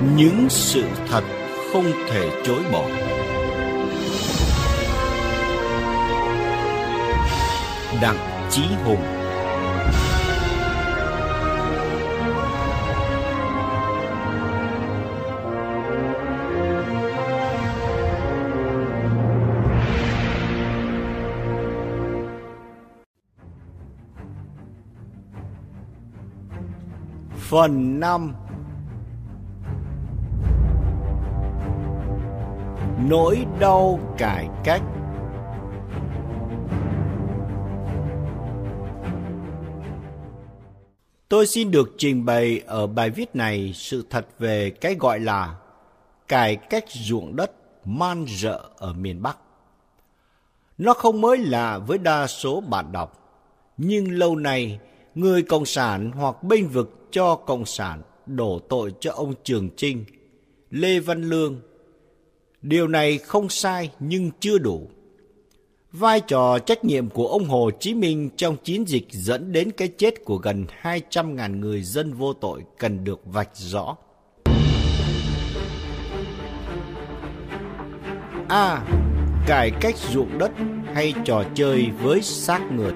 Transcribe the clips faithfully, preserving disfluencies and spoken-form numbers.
Những sự thật không thể chối bỏ. Đặng Chí Hùng. Phần năm. Nỗi đau cải cách. Tôi xin được trình bày ở bài viết này sự thật về cái gọi là cải cách ruộng đất man rợ ở miền Bắc. Nó không mới lạ với đa số bạn đọc, nhưng lâu nay người Cộng sản hoặc bênh vực cho Cộng sản đổ tội cho ông Trường Chinh, Lê Văn Lương. Điều này không sai nhưng chưa đủ. Vai trò trách nhiệm của ông Hồ Chí Minh trong chiến dịch dẫn đến cái chết của gần hai trăm nghìn người dân vô tội cần được vạch rõ. A. Cải cách ruộng đất hay trò chơi với xác ngượt.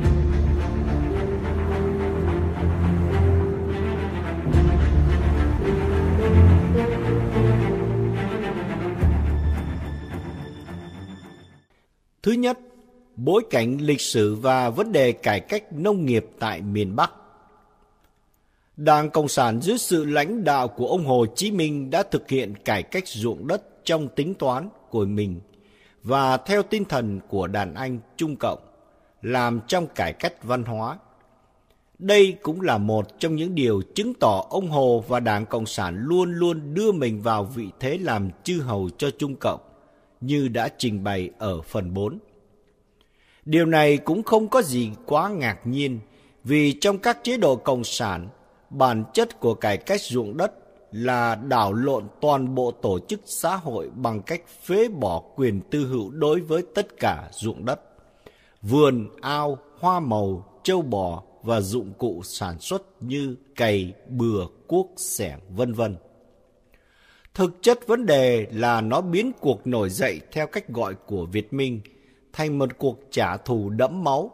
Thứ nhất, bối cảnh lịch sử và vấn đề cải cách nông nghiệp tại miền Bắc. Đảng Cộng sản dưới sự lãnh đạo của ông Hồ Chí Minh đã thực hiện cải cách ruộng đất trong tính toán của mình và theo tinh thần của đàn anh Trung Cộng, làm trong cải cách văn hóa. Đây cũng là một trong những điều chứng tỏ ông Hồ và Đảng Cộng sản luôn luôn đưa mình vào vị thế làm chư hầu cho Trung Cộng, như đã trình bày ở phần bốn. Điều này cũng không có gì quá ngạc nhiên, vì trong các chế độ cộng sản, bản chất của cải cách ruộng đất là đảo lộn toàn bộ tổ chức xã hội bằng cách phế bỏ quyền tư hữu đối với tất cả ruộng đất, vườn, ao, hoa màu, trâu bò và dụng cụ sản xuất như cày, bừa, cuốc, xẻng, vân vân. Thực chất vấn đề là nó biến cuộc nổi dậy theo cách gọi của Việt Minh thành một cuộc trả thù đẫm máu.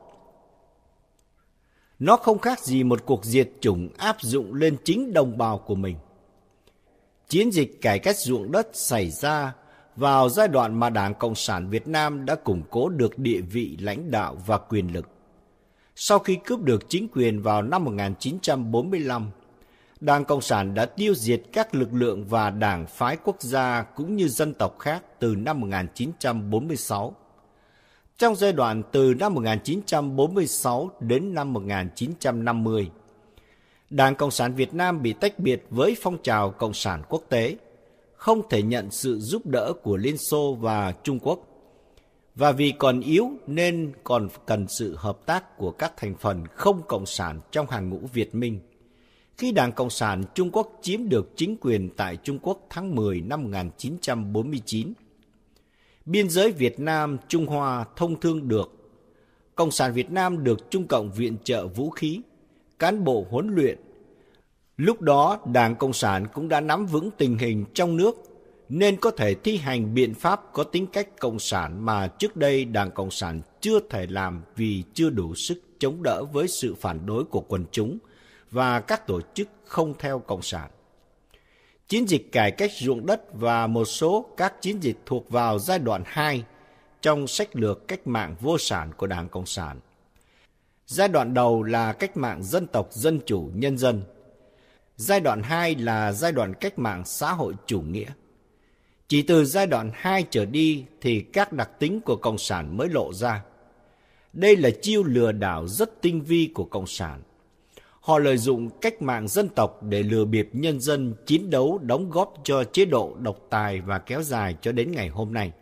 Nó không khác gì một cuộc diệt chủng áp dụng lên chính đồng bào của mình. Chiến dịch cải cách ruộng đất xảy ra vào giai đoạn mà Đảng Cộng sản Việt Nam đã củng cố được địa vị lãnh đạo và quyền lực. Sau khi cướp được chính quyền vào năm một nghìn chín trăm bốn mươi lăm, Đảng Cộng sản đã tiêu diệt các lực lượng và đảng phái quốc gia cũng như dân tộc khác từ năm một nghìn chín trăm bốn mươi sáu. Trong giai đoạn từ năm một nghìn chín trăm bốn mươi sáu đến năm một nghìn chín trăm năm mươi, Đảng Cộng sản Việt Nam bị tách biệt với phong trào Cộng sản quốc tế, không thể nhận sự giúp đỡ của Liên Xô và Trung Quốc. Và vì còn yếu nên còn cần sự hợp tác của các thành phần không cộng sản trong hàng ngũ Việt Minh. Khi Đảng Cộng sản Trung Quốc chiếm được chính quyền tại Trung Quốc tháng mười năm một nghìn chín trăm bốn mươi chín, biên giới Việt Nam Trung Hoa thông thương được. Cộng sản Việt Nam được Trung Cộng viện trợ vũ khí, cán bộ huấn luyện. Lúc đó Đảng Cộng sản cũng đã nắm vững tình hình trong nước nên có thể thi hành biện pháp có tính cách cộng sản mà trước đây Đảng Cộng sản chưa thể làm vì chưa đủ sức chống đỡ với sự phản đối của quần chúng và các tổ chức không theo Cộng sản. Chiến dịch cải cách ruộng đất và một số các chiến dịch thuộc vào giai đoạn hai trong sách lược cách mạng vô sản của Đảng Cộng sản. Giai đoạn đầu là cách mạng dân tộc dân chủ nhân dân. Giai đoạn hai là giai đoạn cách mạng xã hội chủ nghĩa. Chỉ từ giai đoạn hai trở đi thì các đặc tính của Cộng sản mới lộ ra. Đây là chiêu lừa đảo rất tinh vi của Cộng sản. Họ lợi dụng cách mạng dân tộc để lừa bịp nhân dân chiến đấu đóng góp cho chế độ độc tài và kéo dài cho đến ngày hôm nay.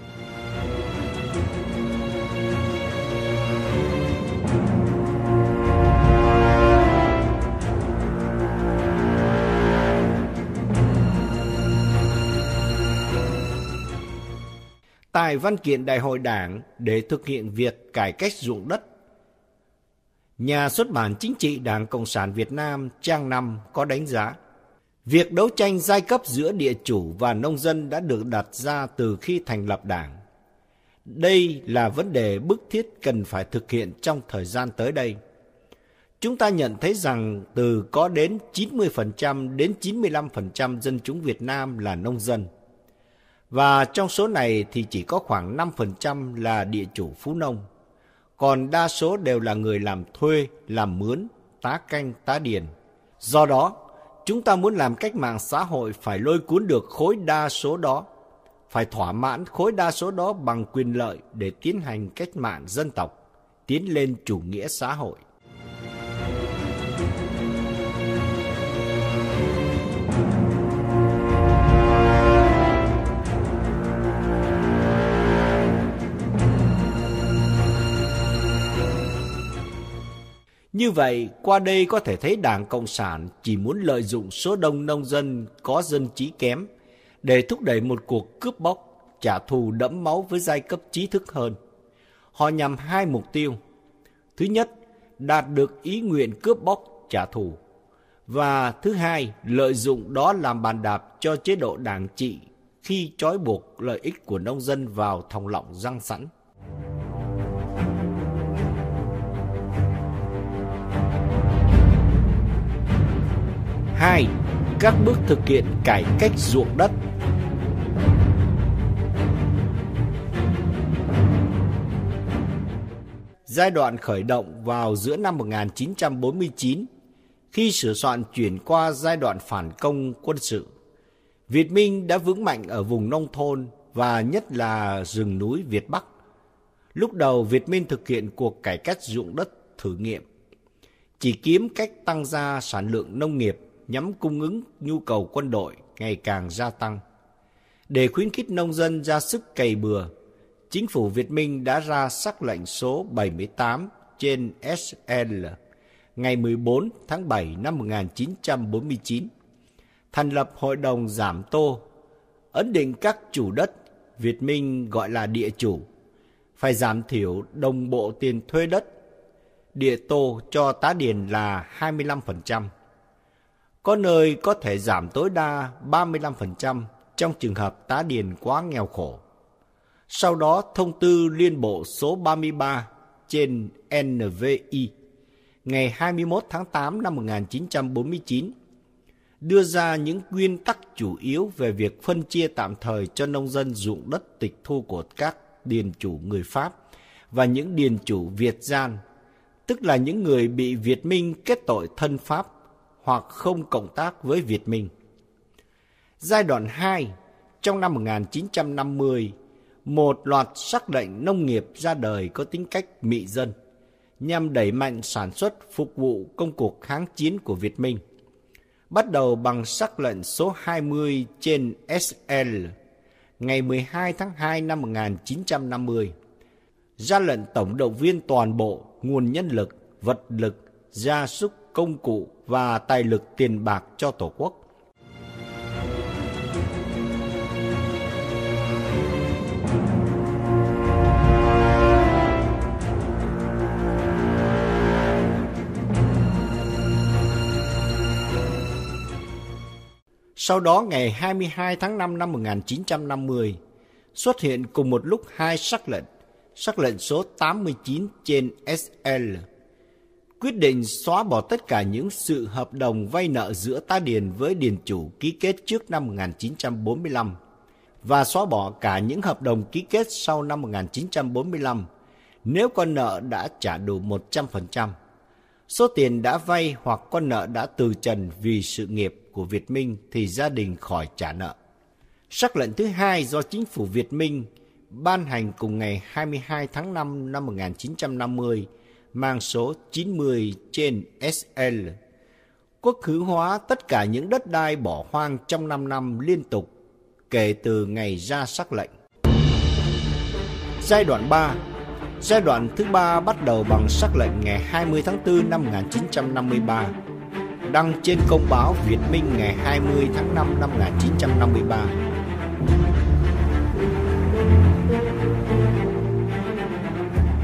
Tại văn kiện Đại hội Đảng để thực hiện việc cải cách ruộng đất, nhà xuất bản Chính trị Đảng Cộng sản Việt Nam trang năm có đánh giá Việc đấu tranh giai cấp giữa địa chủ và nông dân đã được đặt ra từ khi thành lập Đảng. Đây là vấn đề bức thiết cần phải thực hiện trong thời gian tới đây. Chúng ta nhận thấy rằng từ có đến chín mươi phần trăm đến chín mươi lăm phần trăm dân chúng Việt Nam là nông dân. Và trong số này thì chỉ có khoảng năm phần trăm là địa chủ phú nông. Còn đa số đều là người làm thuê, làm mướn, tá canh, tá điền. Do đó, chúng ta muốn làm cách mạng xã hội phải lôi cuốn được khối đa số đó, phải thỏa mãn khối đa số đó bằng quyền lợi để tiến hành cách mạng dân tộc, tiến lên chủ nghĩa xã hội. Như vậy, qua đây có thể thấy Đảng Cộng sản chỉ muốn lợi dụng số đông nông dân có dân trí kém để thúc đẩy một cuộc cướp bóc, trả thù đẫm máu với giai cấp trí thức hơn. Họ nhằm hai mục tiêu. Thứ nhất, đạt được ý nguyện cướp bóc, trả thù. Và thứ hai, lợi dụng đó làm bàn đạp cho chế độ đảng trị khi trói buộc lợi ích của nông dân vào thòng lọng răng sẵn. Hai, các bước thực hiện cải cách ruộng đất. Giai đoạn khởi động vào giữa năm một nghìn chín trăm bốn mươi chín, khi sửa soạn chuyển qua giai đoạn phản công quân sự, Việt Minh đã vững mạnh ở vùng nông thôn và nhất là rừng núi Việt Bắc. Lúc đầu Việt Minh thực hiện cuộc cải cách ruộng đất thử nghiệm, chỉ kiếm cách tăng gia sản lượng nông nghiệp nhằm cung ứng nhu cầu quân đội ngày càng gia tăng. Để khuyến khích nông dân ra sức cày bừa, chính phủ Việt Minh đã ra sắc lệnh số bảy mươi tám trên S L ngày mười bốn tháng bảy năm một nghìn chín trăm bốn mươi chín, thành lập Hội đồng Giảm Tô, ấn định các chủ đất, Việt Minh gọi là địa chủ, phải giảm thiểu đồng bộ tiền thuê đất, địa tô cho tá điền là hai mươi lăm phần trăm. Có nơi có thể giảm tối đa ba mươi lăm phần trăm trong trường hợp tá điền quá nghèo khổ. Sau đó thông tư liên bộ số ba mươi ba trên N V I ngày hai mươi mốt tháng tám năm một nghìn chín trăm bốn mươi chín đưa ra những nguyên tắc chủ yếu về việc phân chia tạm thời cho nông dân ruộng đất tịch thu của các điền chủ người Pháp và những điền chủ Việt gian, tức là những người bị Việt Minh kết tội thân Pháp hoặc không cộng tác với Việt Minh. Giai đoạn hai, trong năm một nghìn chín trăm năm mươi, một loạt sắc lệnh nông nghiệp ra đời có tính cách mị dân, nhằm đẩy mạnh sản xuất phục vụ công cuộc kháng chiến của Việt Minh. Bắt đầu bằng sắc lệnh số hai mươi trên S L ngày mười hai tháng hai năm một nghìn chín trăm năm mươi, ra lệnh tổng động viên toàn bộ nguồn nhân lực, vật lực, gia súc, công cụ và tài lực tiền bạc cho Tổ quốc. Sau đó ngày hai mươi hai tháng năm năm một nghìn chín trăm năm mươi, xuất hiện cùng một lúc hai sắc lệnh, sắc lệnh số tám mươi chín trên S L, quyết định xóa bỏ tất cả những sự hợp đồng vay nợ giữa tá điền với điền chủ ký kết trước năm một nghìn chín trăm bốn mươi lăm và xóa bỏ cả những hợp đồng ký kết sau năm một nghìn chín trăm bốn mươi lăm nếu con nợ đã trả đủ một trăm phần trăm. Số tiền đã vay hoặc con nợ đã từ trần vì sự nghiệp của Việt Minh thì gia đình khỏi trả nợ. Sắc lệnh thứ hai do chính phủ Việt Minh ban hành cùng ngày hai mươi hai tháng năm năm một nghìn chín trăm năm mươi mang số chín mươi trên S L, quốc hữu hóa tất cả những đất đai bỏ hoang trong năm năm liên tục kể từ ngày ra sắc lệnh. Giai đoạn ba. Giai đoạn thứ ba bắt đầu bằng sắc lệnh ngày hai mươi tháng tư năm một nghìn chín trăm năm mươi ba, đăng trên công báo Việt Minh ngày hai mươi tháng năm năm một nghìn chín trăm năm mươi ba.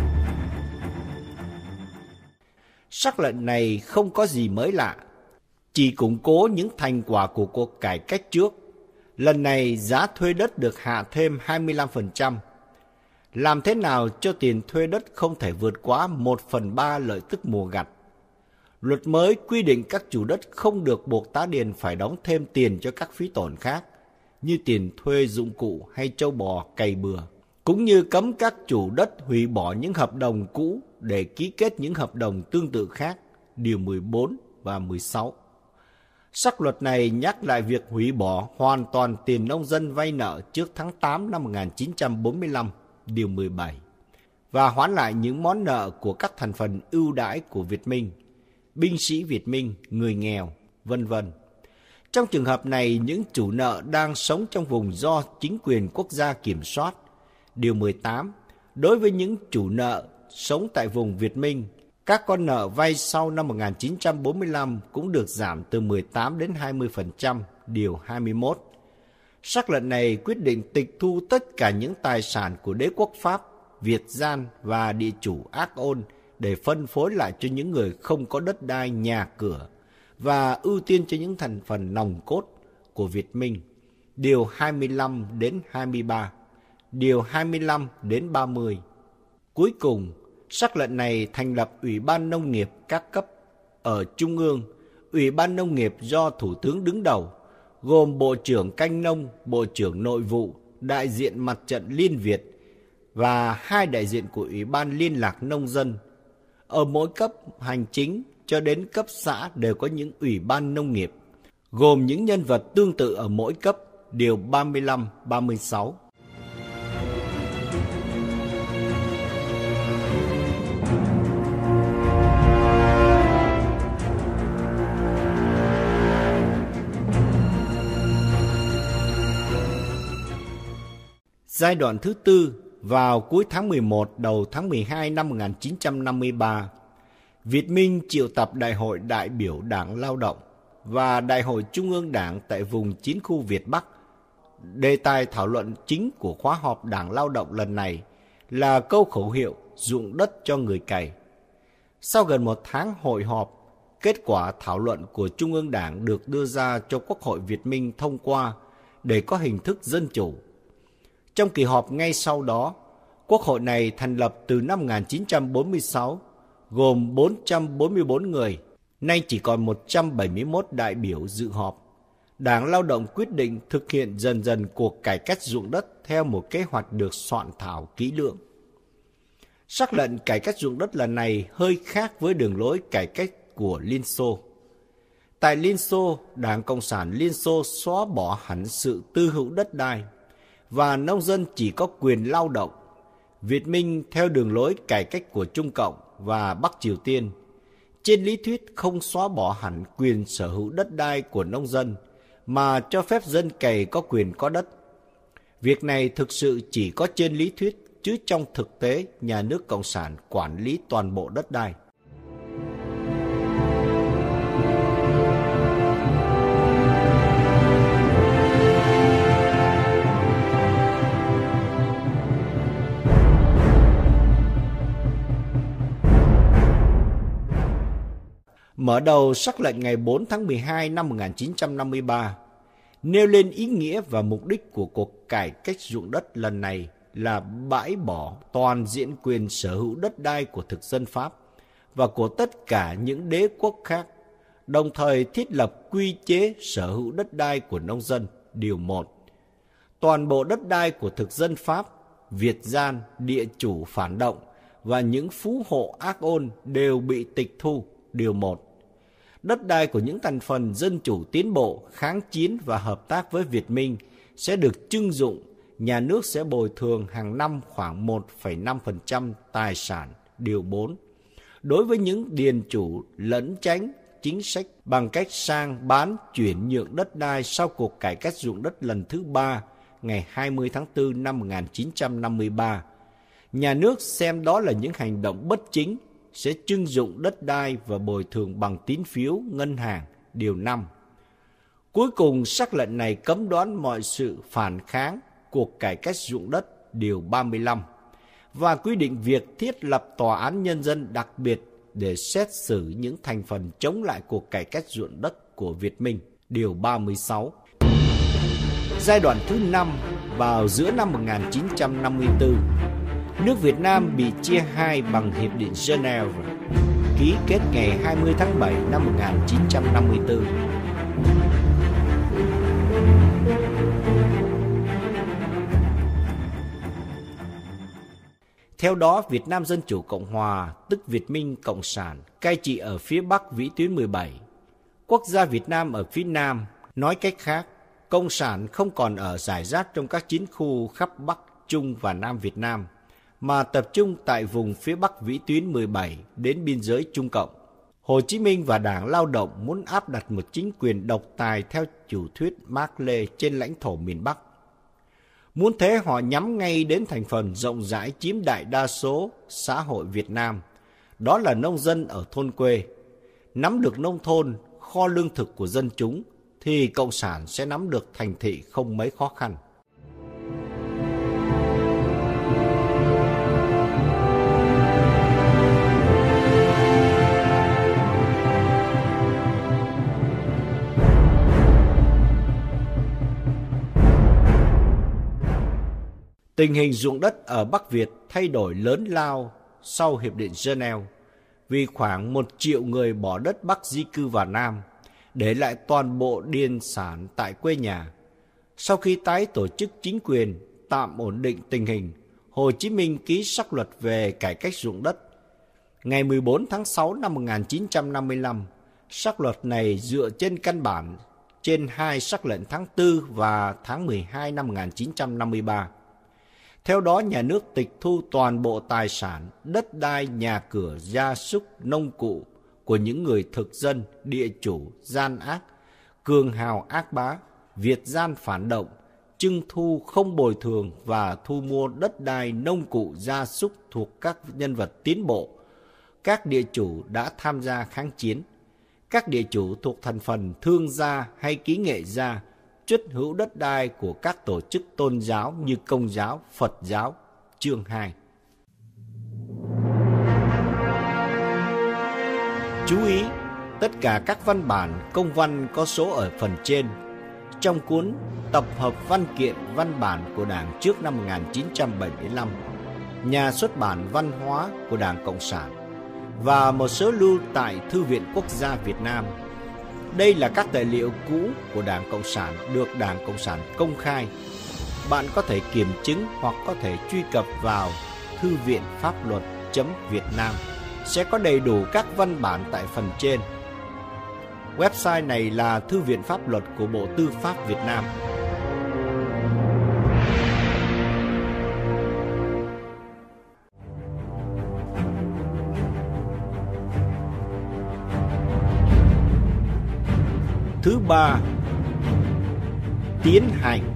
Sắc lệnh này không có gì mới lạ. Chỉ củng cố những thành quả của cuộc cải cách trước, lần này giá thuê đất được hạ thêm hai mươi lăm phần trăm. Làm thế nào cho tiền thuê đất không thể vượt quá một phần ba lợi tức mùa gặt? Luật mới quy định các chủ đất không được buộc tá điền phải đóng thêm tiền cho các phí tổn khác, như tiền thuê dụng cụ hay trâu bò cày bừa, cũng như cấm các chủ đất hủy bỏ những hợp đồng cũ để ký kết những hợp đồng tương tự khác, điều mười bốn và mười sáu. Sắc luật này nhắc lại việc hủy bỏ hoàn toàn tiền nông dân vay nợ trước tháng tám năm một nghìn chín trăm bốn mươi lăm, điều mười bảy, và hoãn lại những món nợ của các thành phần ưu đãi của Việt Minh, binh sĩ Việt Minh, người nghèo, vân vân. Trong trường hợp này, những chủ nợ đang sống trong vùng do chính quyền quốc gia kiểm soát, điều mười tám, đối với những chủ nợ sống tại vùng Việt Minh, các con nợ vay sau năm một nghìn chín trăm bốn mươi lăm cũng được giảm từ mười tám đến hai mươi phần trăm, điều hai mươi mốt. Sắc lệnh này quyết định tịch thu tất cả những tài sản của đế quốc Pháp, Việt gian và địa chủ ác ôn để phân phối lại cho những người không có đất đai, nhà cửa, và ưu tiên cho những thành phần nòng cốt của Việt Minh, điều hai mươi lăm đến hai mươi ba, điều hai mươi lăm đến ba mươi. Cuối cùng, sắc lệnh này thành lập Ủy ban Nông nghiệp các cấp ở Trung ương, Ủy ban Nông nghiệp do Thủ tướng đứng đầu, gồm Bộ trưởng Canh nông, Bộ trưởng Nội vụ, đại diện Mặt trận Liên Việt và hai đại diện của Ủy ban Liên lạc Nông dân. Ở mỗi cấp hành chính cho đến cấp xã đều có những Ủy ban Nông nghiệp, gồm những nhân vật tương tự ở mỗi cấp, điều ba mươi lăm, ba mươi sáu. Giai đoạn thứ tư, vào cuối tháng mười một, đầu tháng mười hai năm một nghìn chín trăm năm mươi ba, Việt Minh triệu tập Đại hội đại biểu Đảng Lao động và Đại hội Trung ương Đảng tại vùng chiến khu Việt Bắc. Đề tài thảo luận chính của khóa họp Đảng Lao động lần này là câu khẩu hiệu ruộng đất cho người cày. Sau gần một tháng hội họp, kết quả thảo luận của Trung ương Đảng được đưa ra cho Quốc hội Việt Minh thông qua để có hình thức dân chủ. Trong kỳ họp ngay sau đó, Quốc hội này thành lập từ năm một nghìn chín trăm bốn mươi sáu, gồm bốn trăm bốn mươi bốn người, nay chỉ còn một trăm bảy mươi mốt đại biểu dự họp. Đảng Lao động quyết định thực hiện dần dần cuộc cải cách ruộng đất theo một kế hoạch được soạn thảo kỹ lưỡng. Sắc lệnh cải cách ruộng đất lần này hơi khác với đường lối cải cách của Liên Xô. Tại Liên Xô, Đảng Cộng sản Liên Xô xóa bỏ hẳn sự tư hữu đất đai và nông dân chỉ có quyền lao động. Việt Minh theo đường lối cải cách của Trung Cộng và Bắc Triều Tiên, trên lý thuyết không xóa bỏ hẳn quyền sở hữu đất đai của nông dân, mà cho phép dân cày có quyền có đất. Việc này thực sự chỉ có trên lý thuyết, chứ trong thực tế nhà nước Cộng sản quản lý toàn bộ đất đai. Mở đầu sắc lệnh ngày bốn tháng mười hai năm một nghìn chín trăm năm mươi ba, nêu lên ý nghĩa và mục đích của cuộc cải cách ruộng đất lần này là bãi bỏ toàn diện quyền sở hữu đất đai của thực dân Pháp và của tất cả những đế quốc khác, đồng thời thiết lập quy chế sở hữu đất đai của nông dân, điều một. Toàn bộ đất đai của thực dân Pháp, Việt gian, địa chủ phản động và những phú hộ ác ôn đều bị tịch thu, điều một. Đất đai của những thành phần dân chủ tiến bộ, kháng chiến và hợp tác với Việt Minh sẽ được trưng dụng, nhà nước sẽ bồi thường hàng năm khoảng một phẩy năm phần trăm tài sản, điều bốn. Đối với những điền chủ lẫn tránh chính sách bằng cách sang bán chuyển nhượng đất đai sau cuộc cải cách ruộng đất lần thứ ba ngày hai mươi tháng tư năm một nghìn chín trăm năm mươi ba, nhà nước xem đó là những hành động bất chính, sẽ trưng dụng đất đai và bồi thường bằng tín phiếu ngân hàng, điều năm. Cuối cùng, sắc lệnh này cấm đoán mọi sự phản kháng cuộc cải cách ruộng đất, điều ba mươi lăm, và quy định việc thiết lập tòa án nhân dân đặc biệt để xét xử những thành phần chống lại cuộc cải cách ruộng đất của Việt Minh, điều ba mươi sáu. Giai đoạn thứ năm, vào giữa năm một nghìn chín trăm năm mươi tư, nước Việt Nam bị chia hai bằng Hiệp định Geneva, ký kết ngày hai mươi tháng bảy năm một nghìn chín trăm năm mươi tư. Theo đó, Việt Nam Dân Chủ Cộng Hòa, tức Việt Minh Cộng sản, cai trị ở phía Bắc vĩ tuyến mười bảy. Quốc gia Việt Nam ở phía Nam, nói cách khác, Cộng sản không còn ở rải rác trong các chiến khu khắp Bắc, Trung và Nam Việt Nam, mà tập trung tại vùng phía Bắc vĩ tuyến mười bảy đến biên giới Trung Cộng. Hồ Chí Minh và Đảng Lao động muốn áp đặt một chính quyền độc tài theo chủ thuyết Mác Lê trên lãnh thổ miền Bắc. Muốn thế họ nhắm ngay đến thành phần rộng rãi chiếm đại đa số xã hội Việt Nam, đó là nông dân ở thôn quê. Nắm được nông thôn, kho lương thực của dân chúng, thì Cộng sản sẽ nắm được thành thị không mấy khó khăn. Tình hình ruộng đất ở Bắc Việt thay đổi lớn lao sau Hiệp định Geneva, vì khoảng một triệu người bỏ đất Bắc di cư vào Nam, để lại toàn bộ điền sản tại quê nhà. Sau khi tái tổ chức chính quyền, tạm ổn định tình hình, Hồ Chí Minh ký sắc luật về cải cách ruộng đất. Ngày mười bốn tháng sáu năm một nghìn chín trăm năm mươi lăm, sắc luật này dựa trên căn bản trên hai sắc lệnh tháng tư và tháng mười hai năm một nghìn chín trăm năm mươi ba. Theo đó, nhà nước tịch thu toàn bộ tài sản, đất đai, nhà cửa, gia súc, nông cụ của những người thực dân, địa chủ, gian ác, cường hào ác bá, Việt gian phản động, trưng thu không bồi thường và thu mua đất đai, nông cụ, gia súc thuộc các nhân vật tiến bộ, các địa chủ đã tham gia kháng chiến. Các địa chủ thuộc thành phần thương gia hay kỹ nghệ gia trút hữu đất đai của các tổ chức tôn giáo như Công giáo, Phật giáo, chương hai. Chú ý, tất cả các văn bản, công văn có số ở phần trên. Trong cuốn Tập hợp văn kiện văn bản của Đảng trước năm một nghìn chín trăm bảy mươi lăm, nhà xuất bản Văn hóa của Đảng Cộng sản và một số lưu tại Thư viện Quốc gia Việt Nam. Đây là các tài liệu cũ của Đảng Cộng sản được Đảng Cộng sản công khai. Bạn có thể kiểm chứng hoặc có thể truy cập vào thư viện pháp luật chấm việt nam, sẽ có đầy đủ các văn bản tại phần trên. Website này là Thư viện Pháp luật của Bộ Tư pháp Việt Nam. Thứ ba, tiến hành.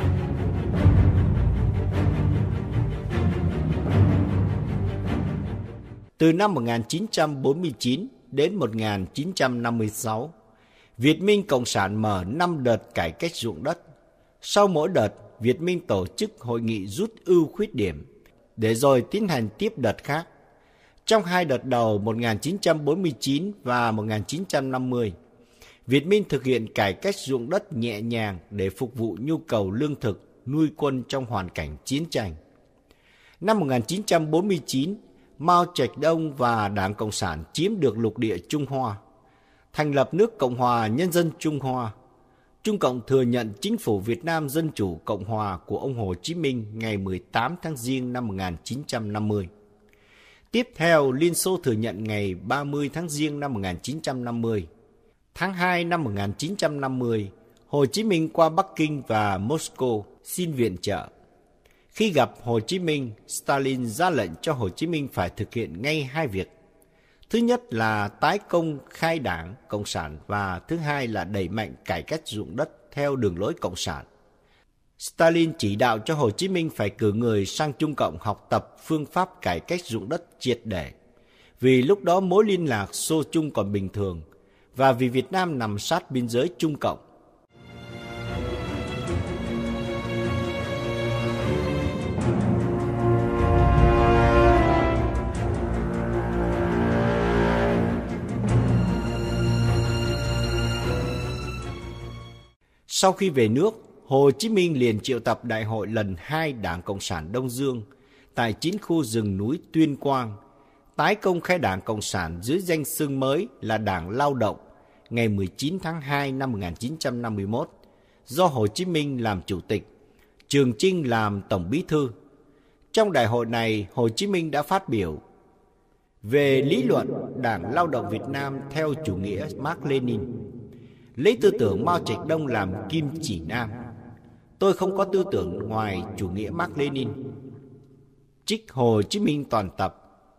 Từ năm một nghìn chín trăm bốn mươi chín đến một nghìn chín trăm năm mươi sáu, Việt Minh Cộng sản mở năm đợt cải cách ruộng đất. Sau mỗi đợt, Việt Minh tổ chức hội nghị rút ưu khuyết điểm, để rồi tiến hành tiếp đợt khác. Trong hai đợt đầu một nghìn chín trăm bốn mươi chín và một nghìn chín trăm năm mươi, Việt Minh thực hiện cải cách ruộng đất nhẹ nhàng để phục vụ nhu cầu lương thực, nuôi quân trong hoàn cảnh chiến tranh. Năm một nghìn chín trăm bốn mươi chín, Mao Trạch Đông và Đảng Cộng sản chiếm được lục địa Trung Hoa, thành lập nước Cộng hòa Nhân dân Trung Hoa. Trung Cộng thừa nhận chính phủ Việt Nam Dân Chủ Cộng Hòa của ông Hồ Chí Minh ngày mười tám tháng Giêng năm một nghìn chín trăm năm mươi. Tiếp theo, Liên Xô thừa nhận ngày ba mươi tháng Giêng năm một nghìn chín trăm năm mươi. Tháng hai năm một nghìn chín trăm năm mươi, Hồ Chí Minh qua Bắc Kinh và Moscow xin viện trợ. Khi gặp Hồ Chí Minh, Stalin ra lệnh cho Hồ Chí Minh phải thực hiện ngay hai việc. Thứ nhất là tái công khai Đảng Cộng sản và thứ hai là đẩy mạnh cải cách ruộng đất theo đường lối Cộng sản. Stalin chỉ đạo cho Hồ Chí Minh phải cử người sang Trung Cộng học tập phương pháp cải cách ruộng đất triệt để, vì lúc đó mối liên lạc Xô Trung còn bình thường và vì Việt Nam nằm sát biên giới Trung Cộng. Sau khi về nước, Hồ Chí Minh liền triệu tập đại hội lần hai Đảng Cộng sản Đông Dương tại chín khu rừng núi Tuyên Quang, tái công khai Đảng Cộng sản dưới danh xưng mới là Đảng Lao động ngày mười chín tháng hai năm một nghìn chín trăm năm mươi mốt, do Hồ Chí Minh làm chủ tịch, Trường Chinh làm tổng bí thư. Trong đại hội này, Hồ Chí Minh đã phát biểu về lý luận Đảng Lao động Việt Nam theo chủ nghĩa Mác Lênin, lấy tư tưởng Mao Trạch Đông làm kim chỉ nam. Tôi không có tư tưởng ngoài chủ nghĩa Mác Lênin. Trích Hồ Chí Minh toàn tập.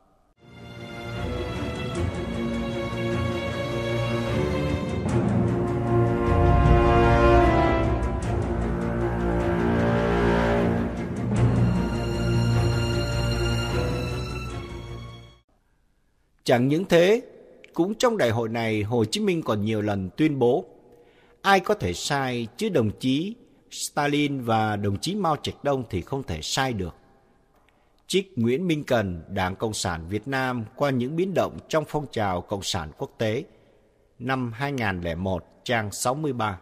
Chẳng những thế, cũng trong đại hội này, Hồ Chí Minh còn nhiều lần tuyên bố ai có thể sai, chứ đồng chí Stalin và đồng chí Mao Trạch Đông thì không thể sai được. Trích Nguyễn Minh Cần, Đảng Cộng sản Việt Nam qua những biến động trong phong trào Cộng sản quốc tế, năm hai nghìn lẻ một, trang sáu mươi ba.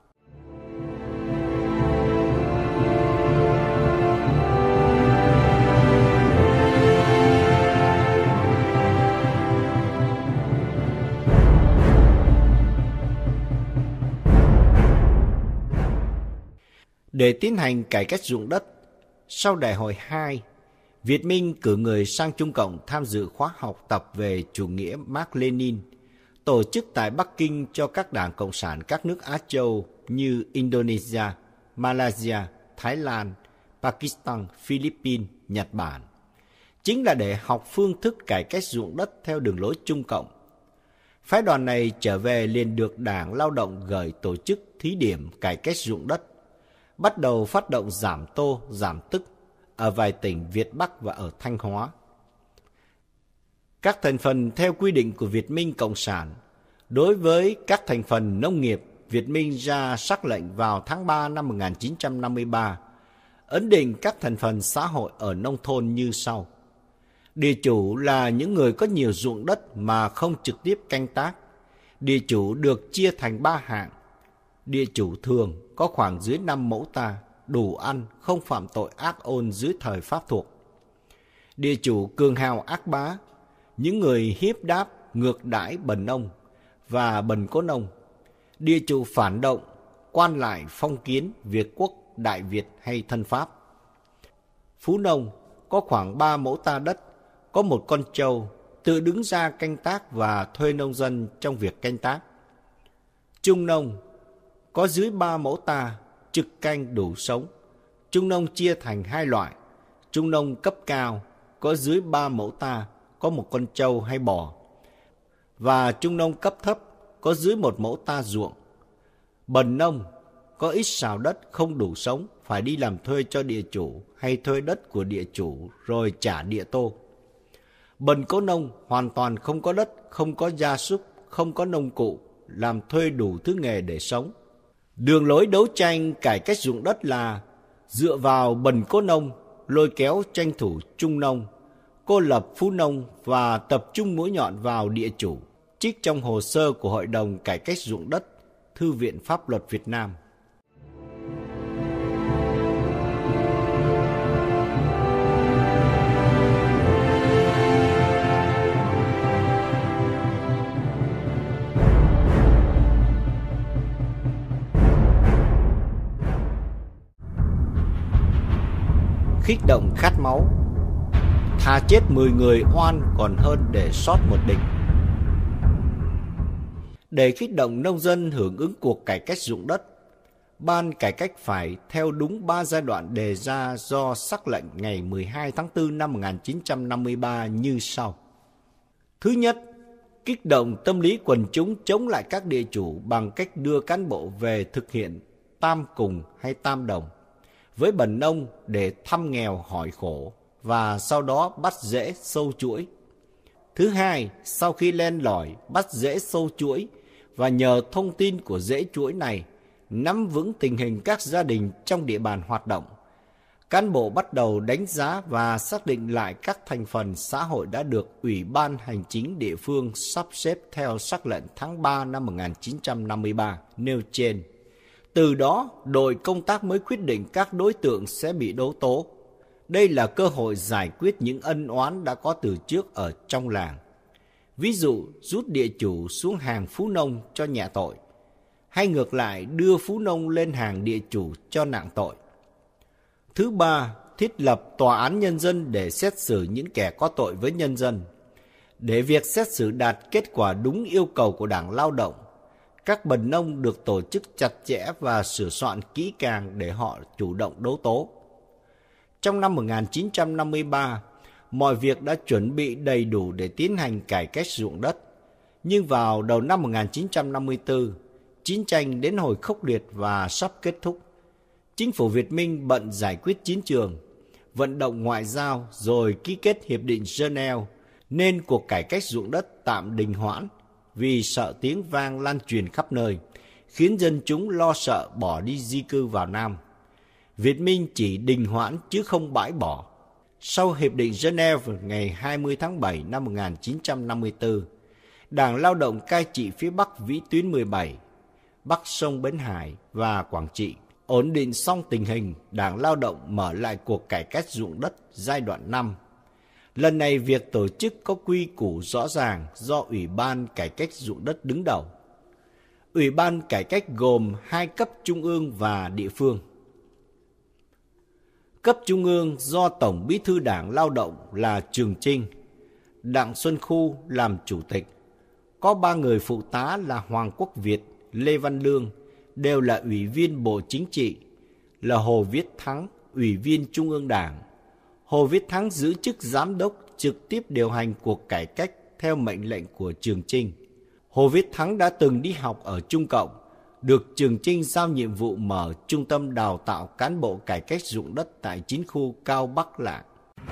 Để tiến hành cải cách ruộng đất, sau đại hội hai, Việt Minh cử người sang Trung Cộng tham dự khóa học tập về chủ nghĩa Mác Lênin, tổ chức tại Bắc Kinh cho các đảng Cộng sản các nước Á Châu như Indonesia, Malaysia, Thái Lan, Pakistan, Philippines, Nhật Bản. Chính là để học phương thức cải cách ruộng đất theo đường lối Trung Cộng. Phái đoàn này trở về liền được Đảng Lao động gửi tổ chức thí điểm cải cách ruộng đất, bắt đầu phát động giảm tô, giảm tức ở vài tỉnh Việt Bắc và ở Thanh Hóa. Các thành phần theo quy định của Việt Minh Cộng sản, đối với các thành phần nông nghiệp, Việt Minh ra sắc lệnh vào tháng ba năm một nghìn chín trăm năm mươi ba, ấn định các thành phần xã hội ở nông thôn như sau. Địa chủ là những người có nhiều ruộng đất mà không trực tiếp canh tác. Địa chủ được chia thành ba hạng. Địa chủ thường có khoảng dưới năm mẫu ta, đủ ăn, không phạm tội ác ôn dưới thời Pháp thuộc. Địa chủ cường hào ác bá, những người hiếp đáp, ngược đãi bần nông và bần cố nông. Địa chủ phản động, quan lại phong kiến, Việt quốc, Đại Việt hay thân Pháp. Phú nông có khoảng ba mẫu ta đất, có một con trâu, tự đứng ra canh tác và thuê nông dân trong việc canh tác. Trung nông có dưới ba mẫu ta, trực canh đủ sống. Trung nông chia thành hai loại. Trung nông cấp cao có dưới ba mẫu ta, có một con trâu hay bò. Và trung nông cấp thấp có dưới một mẫu ta ruộng. Bần nông có ít sào đất không đủ sống, phải đi làm thuê cho địa chủ hay thuê đất của địa chủ rồi trả địa tô. Bần cố nông hoàn toàn không có đất, không có gia súc, không có nông cụ, làm thuê đủ thứ nghề để sống. Đường lối đấu tranh cải cách ruộng đất là dựa vào bần cố nông, lôi kéo tranh thủ trung nông, cô lập phú nông và tập trung mũi nhọn vào địa chủ. Trích trong hồ sơ của Hội đồng Cải cách ruộng đất, Thư viện Pháp luật Việt Nam. Khích động khát máu, thà chết mười người oan còn hơn để sót một địch. Để khích động nông dân hưởng ứng cuộc cải cách ruộng đất, Ban cải cách phải theo đúng ba giai đoạn đề ra do sắc lệnh ngày mười hai tháng tư năm một nghìn chín trăm năm mươi ba như sau. Thứ nhất, kích động tâm lý quần chúng chống lại các địa chủ bằng cách đưa cán bộ về thực hiện tam cùng hay tam đồng với bần nông để thăm nghèo hỏi khổ và sau đó bắt rễ sâu chuỗi. Thứ hai, sau khi len lỏi bắt rễ sâu chuỗi và nhờ thông tin của rễ chuỗi này nắm vững tình hình các gia đình trong địa bàn hoạt động, cán bộ bắt đầu đánh giá và xác định lại các thành phần xã hội đã được Ủy ban Hành chính địa phương sắp xếp theo sắc lệnh tháng ba năm một nghìn chín trăm năm mươi ba nêu trên. Từ đó, đội công tác mới quyết định các đối tượng sẽ bị đấu tố. Đây là cơ hội giải quyết những ân oán đã có từ trước ở trong làng. Ví dụ, rút địa chủ xuống hàng phú nông cho nhẹ tội, hay ngược lại đưa phú nông lên hàng địa chủ cho nặng tội. Thứ ba, thiết lập tòa án nhân dân để xét xử những kẻ có tội với nhân dân. Để việc xét xử đạt kết quả đúng yêu cầu của Đảng Lao động, các bần nông được tổ chức chặt chẽ và sửa soạn kỹ càng để họ chủ động đấu tố. Trong năm một nghìn chín trăm năm mươi ba, mọi việc đã chuẩn bị đầy đủ để tiến hành cải cách ruộng đất. Nhưng vào đầu năm một nghìn chín trăm năm mươi tư, chiến tranh đến hồi khốc liệt và sắp kết thúc. Chính phủ Việt Minh bận giải quyết chiến trường, vận động ngoại giao rồi ký kết Hiệp định Geneva, nên cuộc cải cách ruộng đất tạm đình hoãn vì sợ tiếng vang lan truyền khắp nơi, khiến dân chúng lo sợ bỏ đi di cư vào Nam. Việt Minh chỉ đình hoãn chứ không bãi bỏ. Sau Hiệp định Geneva ngày hai mươi tháng bảy năm một nghìn chín trăm năm mươi tư, Đảng Lao động cai trị phía Bắc vĩ tuyến mười bảy, Bắc sông Bến Hải và Quảng Trị. Ổn định xong tình hình, Đảng Lao động mở lại cuộc cải cách ruộng đất giai đoạn năm. Lần này việc tổ chức có quy củ rõ ràng do Ủy ban Cải cách ruộng đất đứng đầu. Ủy ban Cải cách gồm hai cấp trung ương và địa phương. Cấp trung ương do Tổng Bí thư Đảng Lao động là Trường Chinh, Đặng Xuân Khu làm chủ tịch. Có ba người phụ tá là Hoàng Quốc Việt, Lê Văn Lương, đều là Ủy viên Bộ Chính trị, là Hồ Viết Thắng, Ủy viên Trung ương Đảng. Hồ Viết Thắng giữ chức giám đốc trực tiếp điều hành cuộc cải cách theo mệnh lệnh của Trường Chinh. Hồ Viết Thắng đã từng đi học ở Trung Cộng, được Trường Chinh giao nhiệm vụ mở trung tâm đào tạo cán bộ cải cách ruộng đất tại chiến khu Cao Bắc Lạng.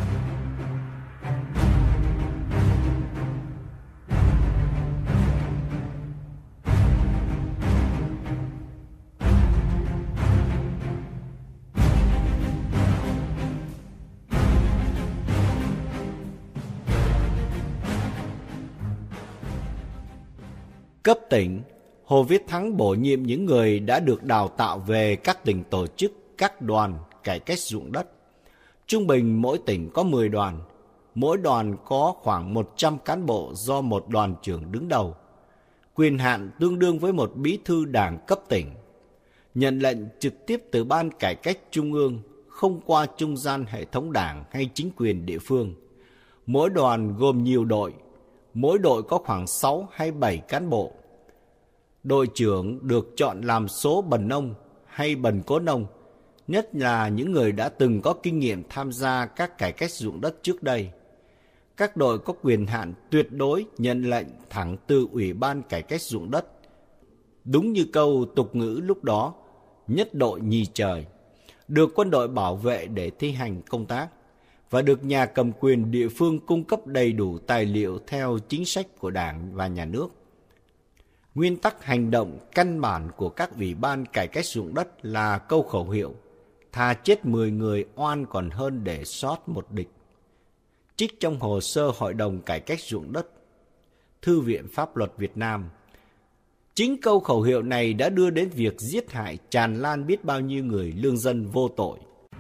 Cấp tỉnh, Hồ Viết Thắng bổ nhiệm những người đã được đào tạo về các tỉnh tổ chức các đoàn cải cách ruộng đất. Trung bình mỗi tỉnh có mười đoàn, mỗi đoàn có khoảng một trăm cán bộ do một đoàn trưởng đứng đầu. Quyền hạn tương đương với một bí thư đảng cấp tỉnh. Nhận lệnh trực tiếp từ Ban Cải cách Trung ương, không qua trung gian hệ thống đảng hay chính quyền địa phương. Mỗi đoàn gồm nhiều đội, mỗi đội có khoảng sáu hay bảy cán bộ. Đội trưởng được chọn làm số bần nông hay bần cố nông, nhất là những người đã từng có kinh nghiệm tham gia các cải cách ruộng đất trước đây. Các đội có quyền hạn tuyệt đối nhận lệnh thẳng từ Ủy ban Cải cách ruộng đất. Đúng như câu tục ngữ lúc đó, nhất đội nhì trời, được quân đội bảo vệ để thi hành công tác và được nhà cầm quyền địa phương cung cấp đầy đủ tài liệu theo chính sách của Đảng và Nhà nước. Nguyên tắc hành động căn bản của các ủy ban cải cách ruộng đất là câu khẩu hiệu thà chết mười người oan còn hơn để sót một địch. Trích trong hồ sơ Hội đồng Cải cách ruộng đất, Thư viện Pháp luật Việt Nam. Chính câu khẩu hiệu này đã đưa đến việc giết hại tràn lan biết bao nhiêu người lương dân vô tội.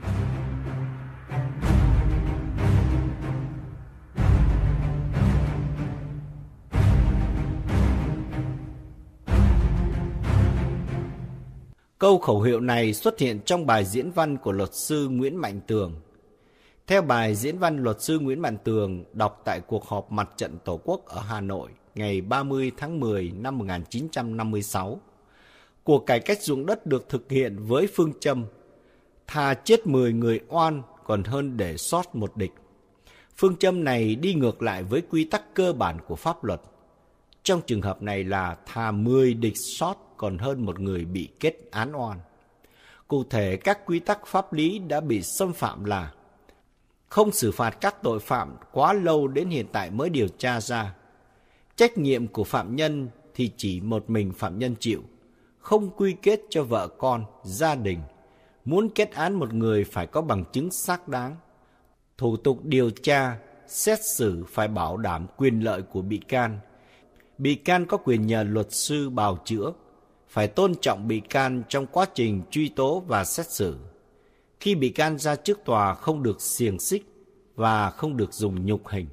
Câu khẩu hiệu này xuất hiện trong bài diễn văn của luật sư Nguyễn Mạnh Tường. Theo bài diễn văn luật sư Nguyễn Mạnh Tường đọc tại cuộc họp Mặt trận Tổ quốc ở Hà Nội ngày ba mươi tháng mười năm một nghìn chín trăm năm mươi sáu, cuộc cải cách ruộng đất được thực hiện với phương châm thà chết mười người oan còn hơn để sót một địch. Phương châm này đi ngược lại với quy tắc cơ bản của pháp luật. Trong trường hợp này là thà mười địch sót còn hơn một người bị kết án oan. Cụ thể, các quy tắc pháp lý đã bị xâm phạm là không xử phạt các tội phạm quá lâu đến hiện tại mới điều tra ra. Trách nhiệm của phạm nhân thì chỉ một mình phạm nhân chịu, không quy kết cho vợ con, gia đình. Muốn kết án một người phải có bằng chứng xác đáng. Thủ tục điều tra, xét xử phải bảo đảm quyền lợi của bị can. Bị can có quyền nhờ luật sư bào chữa, phải tôn trọng bị can trong quá trình truy tố và xét xử. Khi bị can ra trước tòa không được xiềng xích và không được dùng nhục hình.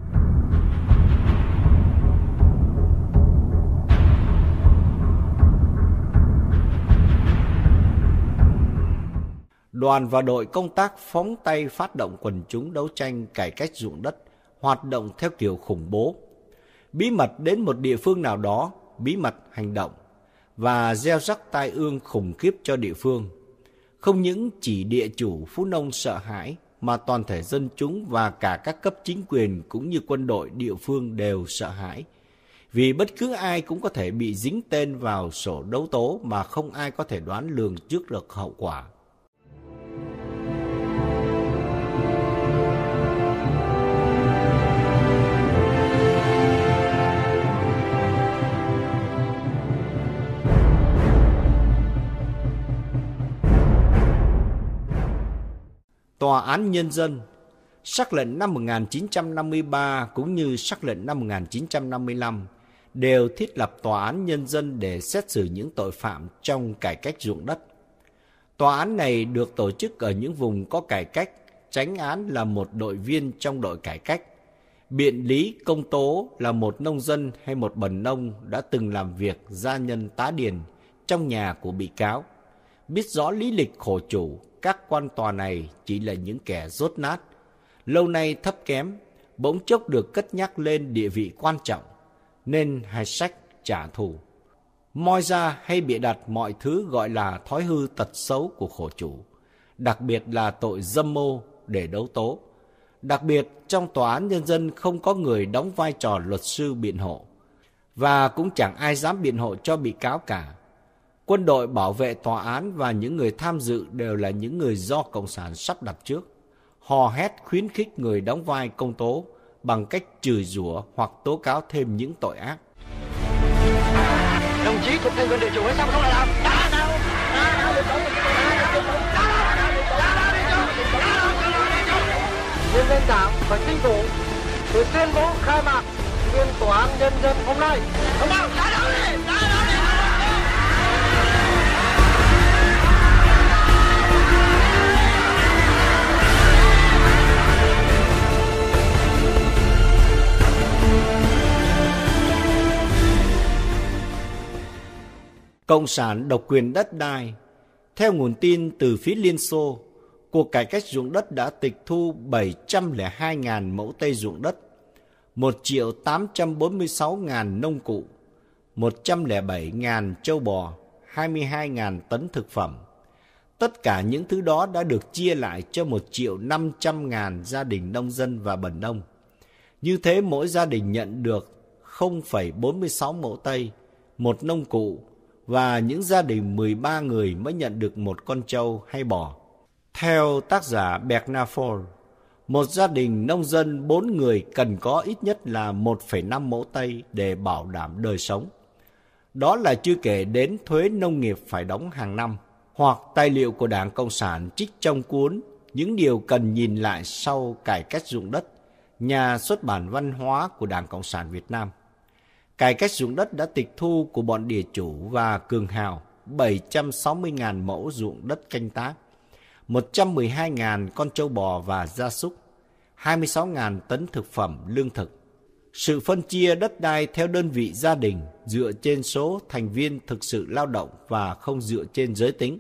Đoàn và đội công tác phóng tay phát động quần chúng đấu tranh cải cách ruộng đất, hoạt động theo kiểu khủng bố. Bí mật đến một địa phương nào đó, bí mật hành động và gieo rắc tai ương khủng khiếp cho địa phương. Không những chỉ địa chủ phú nông sợ hãi, mà toàn thể dân chúng và cả các cấp chính quyền cũng như quân đội địa phương đều sợ hãi. Vì bất cứ ai cũng có thể bị dính tên vào sổ đấu tố mà không ai có thể đoán lường trước được hậu quả. Tòa án Nhân dân, sắc lệnh năm một nghìn chín trăm năm mươi ba cũng như sắc lệnh năm một nghìn chín trăm năm mươi lăm đều thiết lập tòa án nhân dân để xét xử những tội phạm trong cải cách ruộng đất. Tòa án này được tổ chức ở những vùng có cải cách, chánh án là một đội viên trong đội cải cách. Biện lý công tố là một nông dân hay một bần nông đã từng làm việc gia nhân tá điền trong nhà của bị cáo. Biết rõ lý lịch khổ chủ, các quan tòa này chỉ là những kẻ dốt nát, lâu nay thấp kém, bỗng chốc được cất nhắc lên địa vị quan trọng, nên hạch sách trả thù. Moi ra hay bịa đặt mọi thứ gọi là thói hư tật xấu của khổ chủ, đặc biệt là tội dâm mô để đấu tố. Đặc biệt trong tòa án nhân dân không có người đóng vai trò luật sư biện hộ, và cũng chẳng ai dám biện hộ cho bị cáo cả. Quân đội bảo vệ tòa án và những người tham dự đều là những người do Cộng sản sắp đặt trước. Hò hét khuyến khích người đóng vai công tố bằng cách chửi rủa hoặc tố cáo thêm những tội ác. Đồng chí thuộc thành viên địa chủ hay sao mà không lại làm? Đá nào! Đá nào địa chủ! Đá nào địa chủ! Đá nào địa chủ! Đá nào địa chủ! Nhân dân Đảng và Chính phủ tôi tuyên bố khai mạc phiên tòa án nhân dân hôm nay. Không bao, đá nào đi! Đá nào đi! Cộng sản độc quyền đất đai. Theo nguồn tin từ phía Liên Xô, cuộc cải cách ruộng đất đã tịch thu bảy trăm lẻ hai nghìn mẫu tây ruộng đất, một triệu tám trăm bốn mươi sáu nghìn nông cụ, một trăm lẻ bảy nghìn trâu bò, hai mươi hai nghìn tấn thực phẩm. Tất cả những thứ đó đã được chia lại cho một triệu năm trăm nghìn gia đình nông dân và bần nông. Như thế mỗi gia đình nhận được không phẩy bốn mươi sáu mẫu tây, một nông cụ, và những gia đình mười ba người mới nhận được một con trâu hay bò. Theo tác giả Bernard Fall, một gia đình nông dân bốn người cần có ít nhất là một phẩy năm mẫu tây để bảo đảm đời sống. Đó là chưa kể đến thuế nông nghiệp phải đóng hàng năm, hoặc tài liệu của Đảng Cộng sản trích trong cuốn Những điều cần nhìn lại sau cải cách ruộng đất, nhà xuất bản văn hóa của Đảng Cộng sản Việt Nam. Cải cách ruộng đất đã tịch thu của bọn địa chủ và cường hào bảy trăm sáu mươi nghìn mẫu ruộng đất canh tác, một trăm mười hai nghìn con trâu bò và gia súc, hai mươi sáu nghìn tấn thực phẩm lương thực. Sự phân chia đất đai theo đơn vị gia đình dựa trên số thành viên thực sự lao động và không dựa trên giới tính.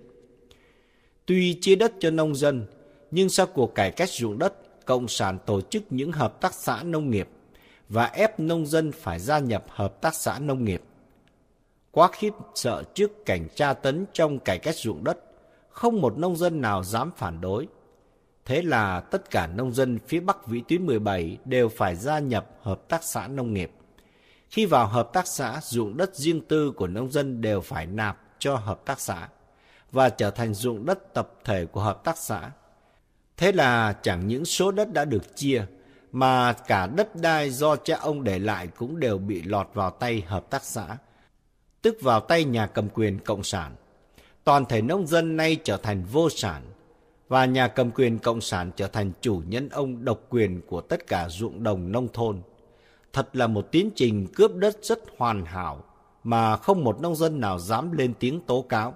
Tuy chia đất cho nông dân, nhưng sau cuộc cải cách ruộng đất, Cộng sản tổ chức những hợp tác xã nông nghiệp và ép nông dân phải gia nhập hợp tác xã nông nghiệp. Quá khiếp sợ trước cảnh tra tấn trong cải cách ruộng đất, không một nông dân nào dám phản đối. Thế là tất cả nông dân phía Bắc vĩ tuyến mười bảy đều phải gia nhập hợp tác xã nông nghiệp. Khi vào hợp tác xã, ruộng đất riêng tư của nông dân đều phải nạp cho hợp tác xã và trở thành ruộng đất tập thể của hợp tác xã. Thế là chẳng những số đất đã được chia, mà cả đất đai do cha ông để lại cũng đều bị lọt vào tay hợp tác xã, tức vào tay nhà cầm quyền Cộng sản. Toàn thể nông dân nay trở thành vô sản, và nhà cầm quyền Cộng sản trở thành chủ nhân ông độc quyền của tất cả ruộng đồng nông thôn. Thật là một tiến trình cướp đất rất hoàn hảo mà không một nông dân nào dám lên tiếng tố cáo.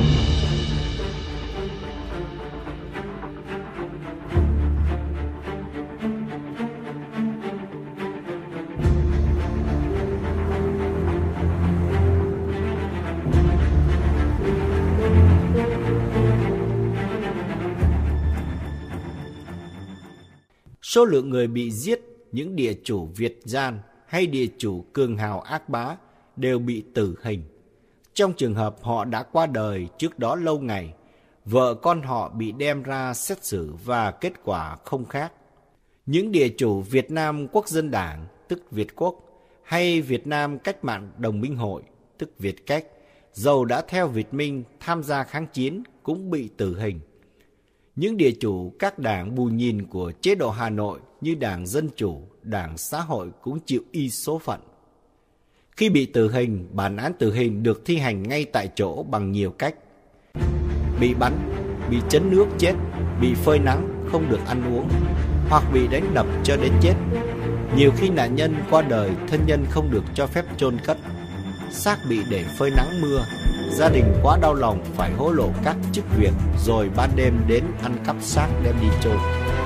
Số lượng người bị giết, những địa chủ Việt gian hay địa chủ cường hào ác bá đều bị tử hình. Trong trường hợp họ đã qua đời trước đó lâu ngày, vợ con họ bị đem ra xét xử và kết quả không khác. Những địa chủ Việt Nam Quốc dân Đảng, tức Việt Quốc, hay Việt Nam Cách mạng Đồng minh hội, tức Việt Cách, dầu đã theo Việt Minh tham gia kháng chiến cũng bị tử hình. Những địa chủ các đảng bù nhìn của chế độ Hà Nội như Đảng Dân Chủ, Đảng Xã Hội cũng chịu y số phận. Khi bị tử hình, bản án tử hình được thi hành ngay tại chỗ bằng nhiều cách. Bị bắn, bị chấn nước chết, bị phơi nắng, không được ăn uống, hoặc bị đánh đập cho đến chết. Nhiều khi nạn nhân qua đời, thân nhân không được cho phép chôn cất, xác bị để phơi nắng mưa. Gia đình quá đau lòng phải hối lộ các chức việc, rồi ban đêm đến ăn cắp xác đem đi chôn.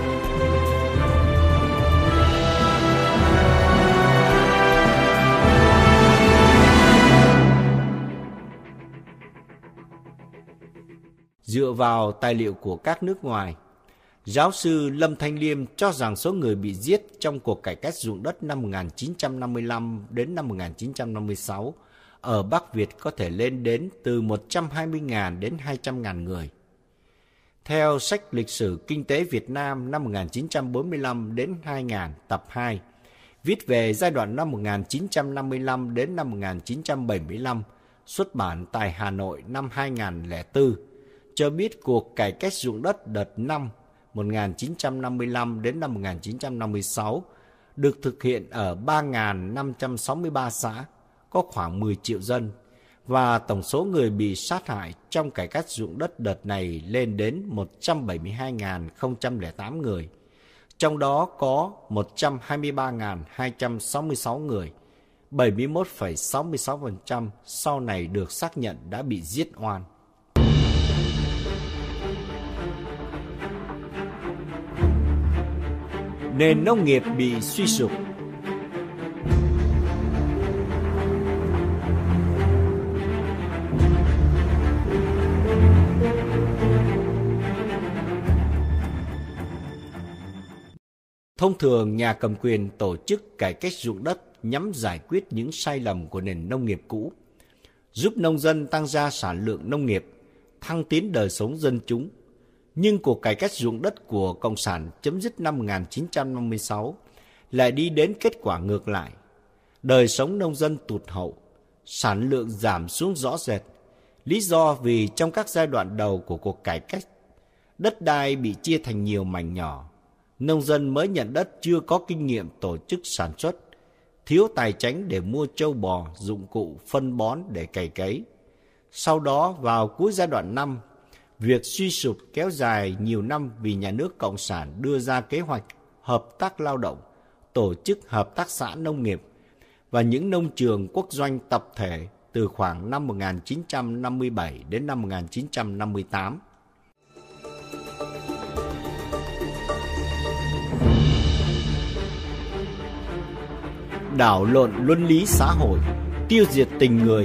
Dựa vào tài liệu của các nước ngoài, giáo sư Lâm Thanh Liêm cho rằng số người bị giết trong cuộc cải cách ruộng đất năm một nghìn chín trăm năm mươi lăm đến năm một nghìn chín trăm năm mươi sáu ở Bắc Việt có thể lên đến từ một trăm hai mươi nghìn đến hai trăm nghìn người. Theo sách Lịch sử Kinh tế Việt Nam năm một nghìn chín trăm bốn mươi lăm đến hai nghìn tập hai, viết về giai đoạn năm một nghìn chín trăm năm mươi lăm đến năm một nghìn chín trăm bảy mươi lăm, xuất bản tại Hà Nội năm hai nghìn lẻ bốn, cho biết cuộc cải cách ruộng đất đợt năm một nghìn chín trăm năm mươi lăm đến năm một nghìn chín trăm năm mươi sáu được thực hiện ở ba nghìn năm trăm sáu mươi ba xã, có khoảng mười triệu dân, và tổng số người bị sát hại trong cải cách ruộng đất đợt này lên đến một trăm bảy mươi hai nghìn không trăm lẻ tám người. Trong đó có một trăm hai mươi ba nghìn hai trăm sáu mươi sáu người, bảy mươi mốt phẩy sáu mươi sáu phần trăm sau này được xác nhận đã bị giết oan. Nền nông nghiệp bị suy sụp. Thông thường, nhà cầm quyền tổ chức cải cách ruộng đất nhằm giải quyết những sai lầm của nền nông nghiệp cũ, giúp nông dân tăng gia sản lượng nông nghiệp, thăng tiến đời sống dân chúng. Nhưng cuộc cải cách ruộng đất của Cộng sản chấm dứt năm một nghìn chín trăm năm mươi sáu lại đi đến kết quả ngược lại. Đời sống nông dân tụt hậu, sản lượng giảm xuống rõ rệt. Lý do vì trong các giai đoạn đầu của cuộc cải cách, đất đai bị chia thành nhiều mảnh nhỏ. Nông dân mới nhận đất chưa có kinh nghiệm tổ chức sản xuất, thiếu tài chánh để mua trâu bò, dụng cụ, phân bón để cày cấy. Sau đó vào cuối giai đoạn năm, việc suy sụp kéo dài nhiều năm vì nhà nước Cộng sản đưa ra kế hoạch hợp tác lao động, tổ chức hợp tác xã nông nghiệp và những nông trường quốc doanh tập thể từ khoảng năm một nghìn chín trăm năm mươi bảy đến năm một nghìn chín trăm năm mươi tám. Đảo lộn luân lý xã hội, tiêu diệt tình người.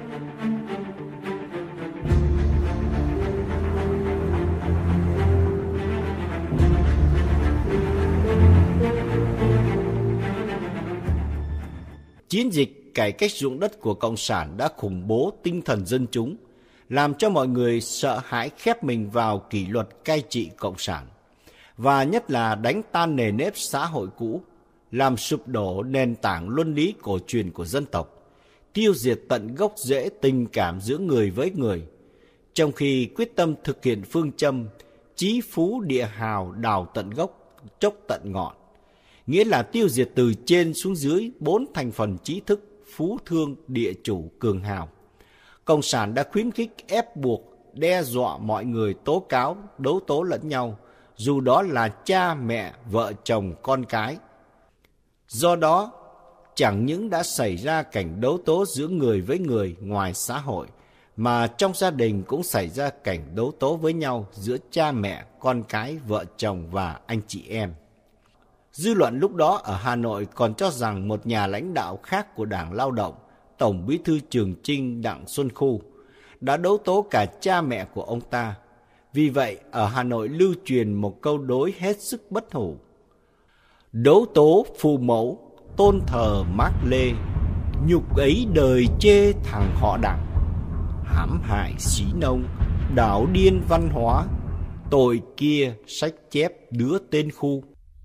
Chiến dịch cải cách ruộng đất của Cộng sản đã khủng bố tinh thần dân chúng, làm cho mọi người sợ hãi khép mình vào kỷ luật cai trị Cộng sản, và nhất là đánh tan nề nếp xã hội cũ, làm sụp đổ nền tảng luân lý cổ truyền của dân tộc, tiêu diệt tận gốc rễ tình cảm giữa người với người, trong khi quyết tâm thực hiện phương châm chí phú địa hào đào tận gốc, chốc tận ngọn, nghĩa là tiêu diệt từ trên xuống dưới bốn thành phần trí thức, phú thương, địa chủ, cường hào. Cộng sản đã khuyến khích, ép buộc, đe dọa mọi người tố cáo, đấu tố lẫn nhau, dù đó là cha, mẹ, vợ, chồng, con cái. Do đó, chẳng những đã xảy ra cảnh đấu tố giữa người với người ngoài xã hội, mà trong gia đình cũng xảy ra cảnh đấu tố với nhau giữa cha mẹ, con cái, vợ chồng và anh chị em. Dư luận lúc đó ở Hà Nội còn cho rằng một nhà lãnh đạo khác của Đảng Lao động, Tổng Bí thư Trường Chinh Đặng Xuân Khu, đã đấu tố cả cha mẹ của ông ta. Vì vậy, ở Hà Nội lưu truyền một câu đối hết sức bất hủ: đấu tố phụ mẫu, tôn thờ Mác Lê, nhục ấy đời chê thằng họ Đặng, hãm hại sĩ nông, đảo điên văn hóa, tội kia sách chép đứa tên Khu.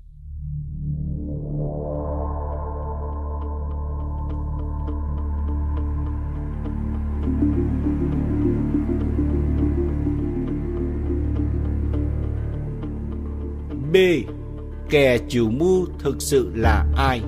B. Kẻ chủ mưu thực sự là ai?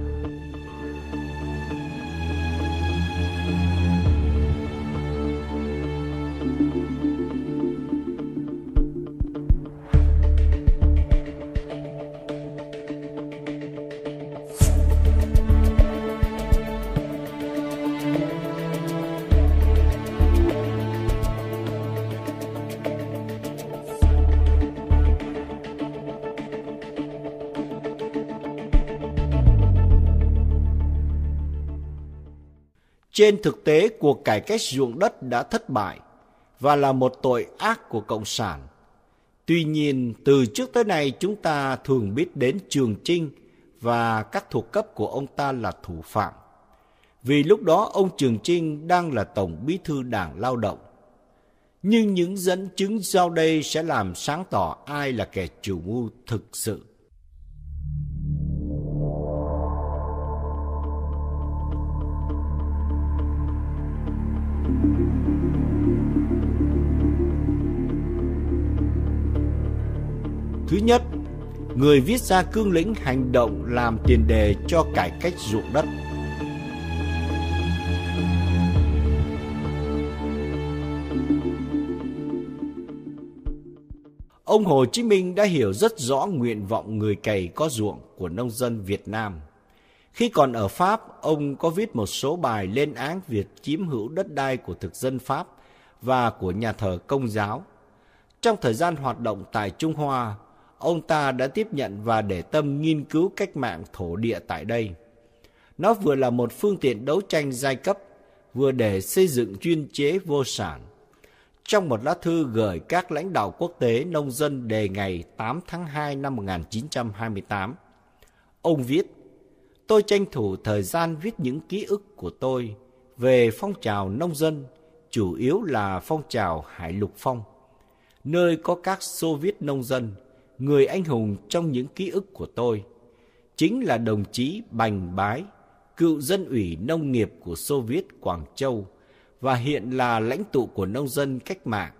Trên thực tế, cuộc cải cách ruộng đất đã thất bại và là một tội ác của Cộng sản. Tuy nhiên, từ trước tới nay chúng ta thường biết đến Trường Chinh và các thuộc cấp của ông ta là thủ phạm. Vì lúc đó ông Trường Chinh đang là Tổng Bí thư Đảng Lao động. Nhưng những dẫn chứng sau đây sẽ làm sáng tỏ ai là kẻ chủ mưu thực sự. Thứ nhất, người viết ra cương lĩnh hành động làm tiền đề cho cải cách ruộng đất. Ông Hồ Chí Minh đã hiểu rất rõ nguyện vọng người cày có ruộng của nông dân Việt Nam. Khi còn ở Pháp, ông có viết một số bài lên án việc chiếm hữu đất đai của thực dân Pháp và của nhà thờ Công giáo. Trong thời gian hoạt động tại Trung Hoa, ông ta đã tiếp nhận và để tâm nghiên cứu cách mạng thổ địa tại đây. Nó vừa là một phương tiện đấu tranh giai cấp, vừa để xây dựng chuyên chế vô sản. Trong một lá thư gửi các lãnh đạo quốc tế nông dân đề ngày tám tháng hai năm một nghìn chín trăm hai mươi tám, ông viết: tôi tranh thủ thời gian viết những ký ức của tôi về phong trào nông dân, chủ yếu là phong trào Hải Lục Phong, nơi có các Xô Viết nông dân. Người anh hùng trong những ký ức của tôi chính là đồng chí Bành Bái, cựu dân ủy nông nghiệp của Xô Viết Quảng Châu và hiện là lãnh tụ của nông dân cách mạng.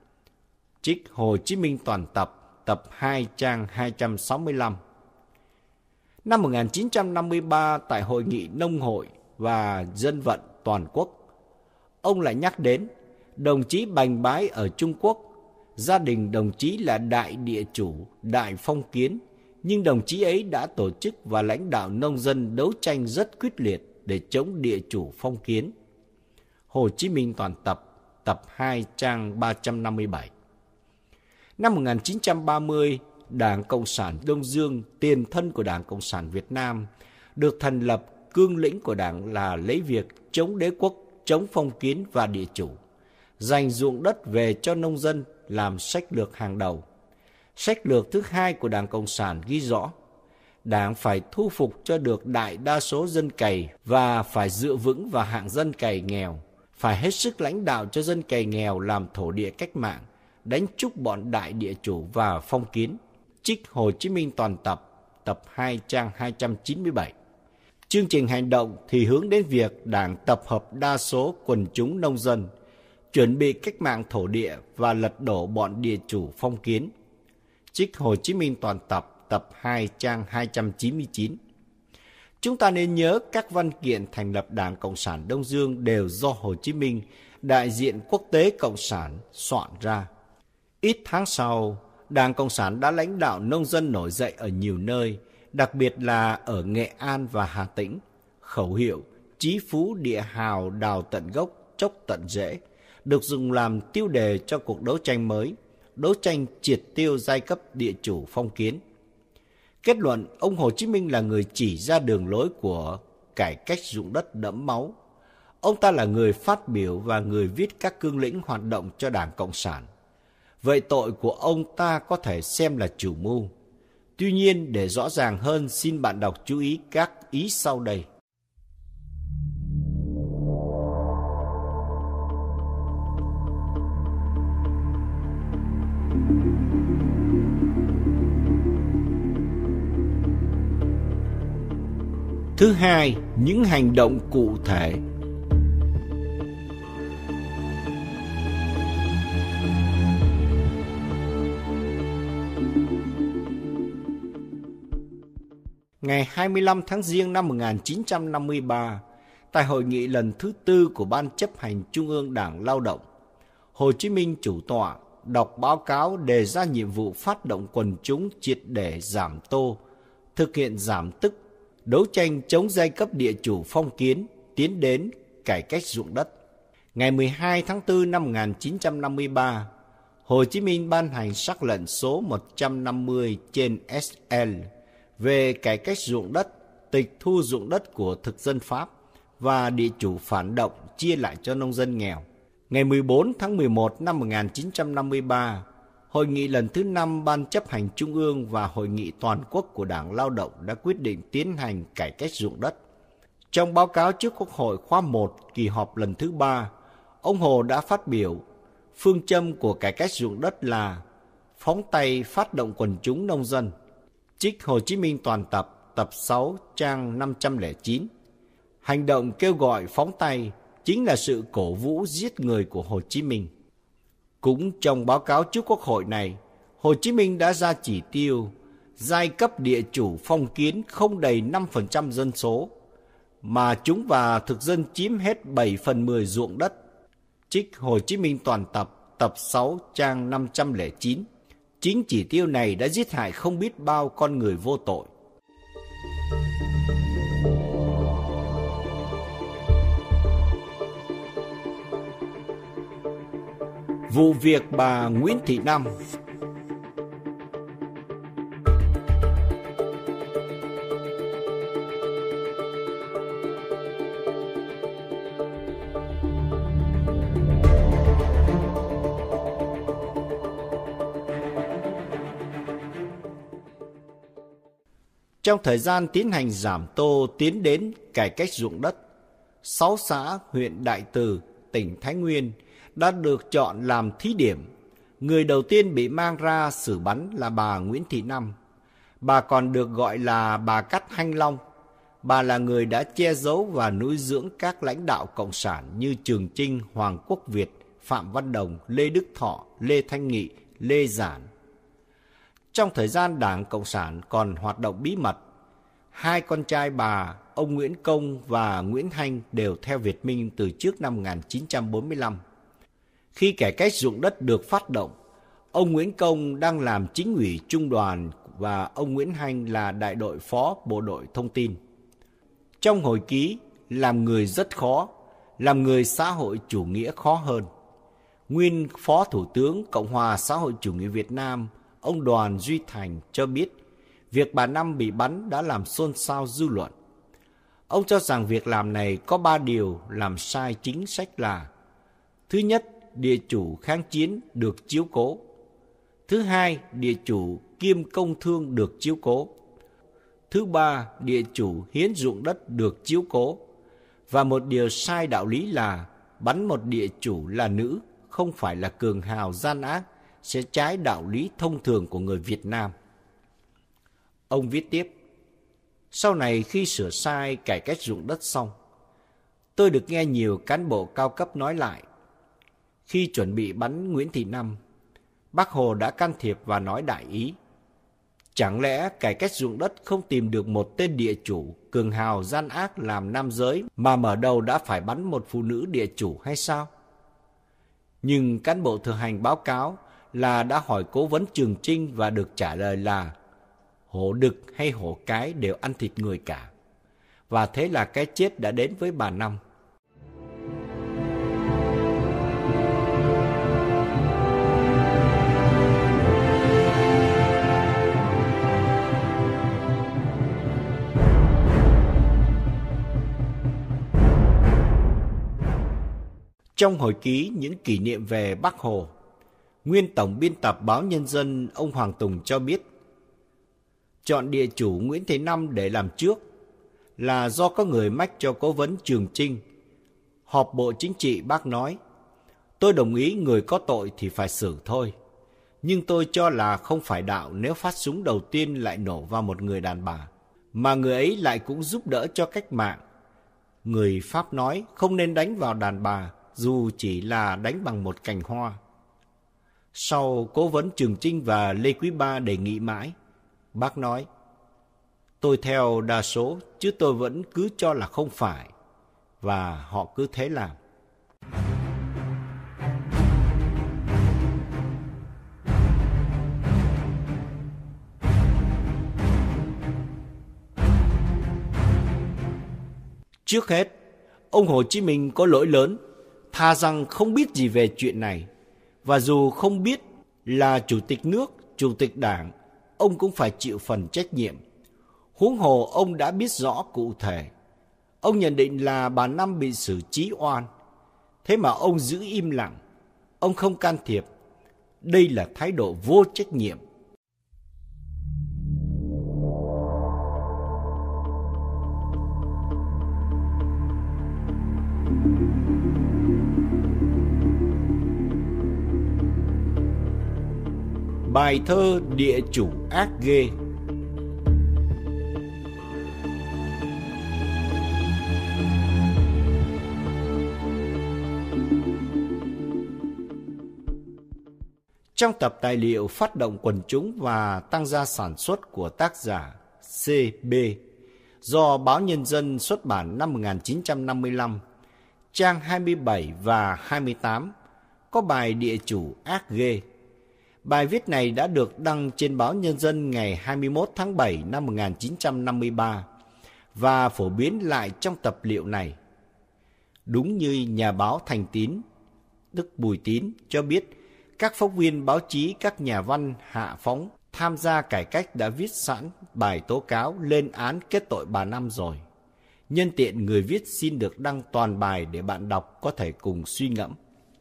Trích Hồ Chí Minh toàn tập, tập hai trang hai trăm sáu mươi lăm. Năm một nghìn chín trăm năm mươi ba, tại Hội nghị Nông hội và Dân vận toàn quốc, ông lại nhắc đến đồng chí Bành Bái ở Trung Quốc. Gia đình đồng chí là đại địa chủ, đại phong kiến, nhưng đồng chí ấy đã tổ chức và lãnh đạo nông dân đấu tranh rất quyết liệt để chống địa chủ phong kiến. Hồ Chí Minh toàn tập, tập hai trang ba trăm năm mươi bảy. Năm một nghìn chín trăm ba mươi, Đảng Cộng sản Đông Dương, tiền thân của Đảng Cộng sản Việt Nam, được thành lập. Cương lĩnh của Đảng là lấy việc chống đế quốc, chống phong kiến và địa chủ, dành ruộng đất về cho nông dân làm sách lược hàng đầu. Sách lược thứ hai của Đảng Cộng sản ghi rõ, Đảng phải thu phục cho được đại đa số dân cày và phải dựa vững vào hạng dân cày nghèo, phải hết sức lãnh đạo cho dân cày nghèo làm thổ địa cách mạng, đánh trúc bọn đại địa chủ và phong kiến. Trích Hồ Chí Minh toàn tập, tập hai trang hai trăm chín mươi bảy. Chương trình hành động thì hướng đến việc Đảng tập hợp đa số quần chúng nông dân, chuẩn bị cách mạng thổ địa và lật đổ bọn địa chủ phong kiến. Trích Hồ Chí Minh toàn tập, tập hai trang hai trăm chín mươi chín. Chúng ta nên nhớ các văn kiện thành lập Đảng Cộng sản Đông Dương đều do Hồ Chí Minh, đại diện quốc tế Cộng sản, soạn ra. Ít tháng sau, Đảng Cộng sản đã lãnh đạo nông dân nổi dậy ở nhiều nơi, đặc biệt là ở Nghệ An và Hà Tĩnh, khẩu hiệu chí phú địa hào đào tận gốc, chốc tận rễ được dùng làm tiêu đề cho cuộc đấu tranh mới, đấu tranh triệt tiêu giai cấp địa chủ phong kiến. Kết luận, ông Hồ Chí Minh là người chỉ ra đường lối của cải cách ruộng đất đẫm máu. Ông ta là người phát biểu và người viết các cương lĩnh hoạt động cho Đảng Cộng sản. Vậy tội của ông ta có thể xem là chủ mưu. Tuy nhiên, để rõ ràng hơn, xin bạn đọc chú ý các ý sau đây. Thứ hai, những hành động cụ thể. Ngày hai mươi lăm tháng Giêng năm một nghìn chín trăm năm mươi ba, tại hội nghị lần thứ tư của Ban chấp hành Trung ương Đảng Lao động, Hồ Chí Minh chủ tọa đọc báo cáo đề ra nhiệm vụ phát động quần chúng triệt để giảm tô, thực hiện giảm tức, đấu tranh chống giai cấp địa chủ phong kiến, tiến đến cải cách ruộng đất. Ngày mười hai tháng tư năm một nghìn chín trăm năm mươi ba, Hồ Chí Minh ban hành sắc lệnh số một trăm năm mươi trên S L về cải cách ruộng đất, tịch thu ruộng đất của thực dân Pháp và địa chủ phản động chia lại cho nông dân nghèo. Ngày mười bốn tháng mười một năm một nghìn chín trăm năm mươi ba, Hội nghị lần thứ năm Ban chấp hành Trung ương và Hội nghị toàn quốc của Đảng Lao động đã quyết định tiến hành cải cách ruộng đất. Trong báo cáo trước Quốc hội khóa một, kỳ họp lần thứ ba, ông Hồ đã phát biểu, phương châm của cải cách ruộng đất là phóng tay phát động quần chúng nông dân. Trích Hồ Chí Minh toàn tập, tập sáu, trang năm trăm lẻ chín. Hành động kêu gọi phóng tay chính là sự cổ vũ giết người của Hồ Chí Minh. Cũng trong báo cáo trước Quốc hội này, Hồ Chí Minh đã ra chỉ tiêu giai cấp địa chủ phong kiến không đầy năm phần trăm dân số, mà chúng và thực dân chiếm hết bảy phần mười ruộng đất. Trích Hồ Chí Minh toàn tập, tập sáu, trang năm trăm lẻ chín. Chính chỉ tiêu này đã giết hại không biết bao con người vô tội. Vụ việc bà Nguyễn Thị Năm. Trong thời gian tiến hành giảm tô tiến đến cải cách ruộng đất, sáu xã huyện Đại Từ, tỉnh Thái Nguyên đã được chọn làm thí điểm. Người đầu tiên bị mang ra xử bắn là bà Nguyễn Thị Năm. Bà còn được gọi là bà Cắt Hanh Long. Bà là người đã che giấu và nuôi dưỡng các lãnh đạo cộng sản như Trường Chinh, Hoàng Quốc Việt, Phạm Văn Đồng, Lê Đức Thọ, Lê Thanh Nghị, Lê Giản. Trong thời gian Đảng Cộng sản còn hoạt động bí mật, hai con trai bà, ông Nguyễn Công và Nguyễn Hanh đều theo Việt Minh từ trước năm một nghìn chín trăm bốn mươi lăm. Khi cải cách ruộng đất được phát động, ông Nguyễn Công đang làm chính ủy trung đoàn và ông Nguyễn Hanh là đại đội phó bộ đội thông tin. Trong hồi ký, làm người rất khó, làm người xã hội chủ nghĩa khó hơn. Nguyên Phó Thủ tướng Cộng hòa xã hội chủ nghĩa Việt Nam, ông Đoàn Duy Thành cho biết, việc bà Năm bị bắn đã làm xôn xao dư luận. Ông cho rằng việc làm này có ba điều làm sai chính sách là: thứ nhất, địa chủ kháng chiến được chiếu cố; thứ hai, địa chủ kiêm công thương được chiếu cố; thứ ba, địa chủ hiến ruộng đất được chiếu cố. Và một điều sai đạo lý là bắn một địa chủ là nữ, không phải là cường hào gian ác, sẽ trái đạo lý thông thường của người Việt Nam. Ông viết tiếp, sau này khi sửa sai cải cách ruộng đất xong, tôi được nghe nhiều cán bộ cao cấp nói lại, khi chuẩn bị bắn Nguyễn Thị Năm, Bác Hồ đã can thiệp và nói đại ý. Chẳng lẽ cải cách ruộng đất không tìm được một tên địa chủ cường hào gian ác làm nam giới mà mở đầu đã phải bắn một phụ nữ địa chủ hay sao? Nhưng cán bộ thực hành báo cáo là đã hỏi cố vấn Trường Chinh và được trả lời là hổ đực hay hổ cái đều ăn thịt người cả. và thế là cái chết đã đến với bà Năm. Trong hồi ký những kỷ niệm về Bác Hồ, nguyên tổng biên tập báo Nhân dân ông Hoàng Tùng cho biết, chọn địa chủ Nguyễn Thế Năm để làm trước là do có người mách cho cố vấn Trường Chinh. Họp Bộ Chính trị bác nói, tôi đồng ý người có tội thì phải xử thôi, nhưng tôi cho là không phải đạo nếu phát súng đầu tiên lại nổ vào một người đàn bà, mà người ấy lại cũng giúp đỡ cho cách mạng. Người Pháp nói không nên đánh vào đàn bà, dù chỉ là đánh bằng một cành hoa. Sau cố vấn Trường Chinh và Lê Quý Ba đề nghị mãi, bác nói, tôi theo đa số chứ tôi vẫn cứ cho là không phải, và họ cứ thế làm. Trước hết, ông Hồ Chí Minh có lỗi lớn, thà rằng không biết gì về chuyện này, và dù không biết là chủ tịch nước, chủ tịch đảng, ông cũng phải chịu phần trách nhiệm. Huống hồ ông đã biết rõ cụ thể. Ông nhận định là bà Năm bị xử trí oan, thế mà ông giữ im lặng, ông không can thiệp. Đây là thái độ vô trách nhiệm. Bài thơ Địa chủ ác ghê. Trong tập tài liệu phát động quần chúng và tăng gia sản xuất của tác giả xê bê do báo Nhân dân xuất bản năm một nghìn chín trăm năm mươi lăm, trang hai mươi bảy và hai mươi tám, có bài Địa chủ ác ghê. Bài viết này đã được đăng trên báo Nhân dân ngày hai mươi mốt tháng bảy năm một nghìn chín trăm năm mươi ba và phổ biến lại trong tập liệu này. Đúng như nhà báo Thành Tín, tức Bùi Tín, cho biết, các phóng viên báo chí, các nhà văn hạ phóng tham gia cải cách đã viết sẵn bài tố cáo lên án kết tội bà Năm rồi. Nhân tiện người viết xin được đăng toàn bài để bạn đọc có thể cùng suy ngẫm.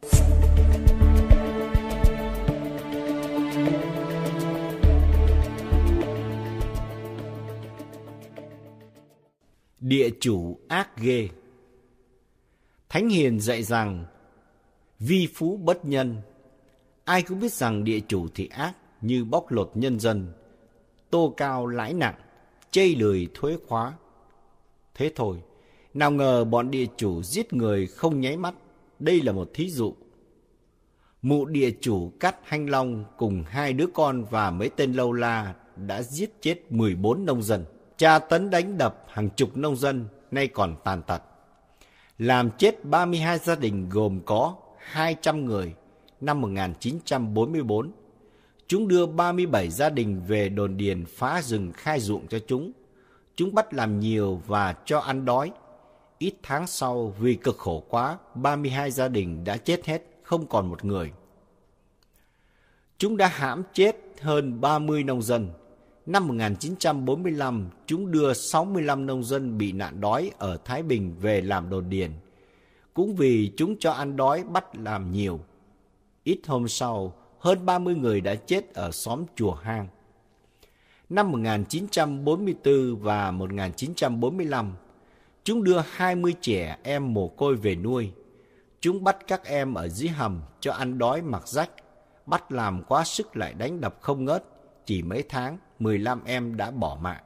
Địa chủ ác ghê. Thánh Hiền dạy rằng vi phú bất nhân. Ai cũng biết rằng địa chủ thì ác, như bóc lột nhân dân, tô cao lãi nặng, chây lười thuế khóa. Thế thôi, nào ngờ bọn địa chủ giết người không nháy mắt. Đây là một thí dụ. Mụ địa chủ Cát Hanh Long cùng hai đứa con và mấy tên lâu la đã giết chết mười bốn nông dân, tra tấn đánh đập hàng chục nông dân, nay còn tàn tật. Làm chết ba mươi hai gia đình gồm có hai trăm người năm một nghìn chín trăm bốn mươi bốn. Chúng đưa ba mươi bảy gia đình về đồn điền phá rừng khai ruộng cho chúng. Chúng bắt làm nhiều và cho ăn đói. Ít tháng sau vì cực khổ quá, ba mươi hai gia đình đã chết hết, không còn một người. Chúng đã hãm chết hơn ba mươi nông dân. Năm một nghìn chín trăm bốn mươi lăm, chúng đưa sáu mươi lăm nông dân bị nạn đói ở Thái Bình về làm đồn điền. Cũng vì chúng cho ăn đói bắt làm nhiều. Ít hôm sau, hơn ba mươi người đã chết ở xóm Chùa Hang. Năm một nghìn chín trăm bốn mươi tư và một nghìn chín trăm bốn mươi lăm, chúng đưa hai mươi trẻ em mồ côi về nuôi. Chúng bắt các em ở dưới hầm cho ăn đói mặc rách, bắt làm quá sức lại đánh đập không ngớt. Chỉ mấy tháng, mười lăm em đã bỏ mạng.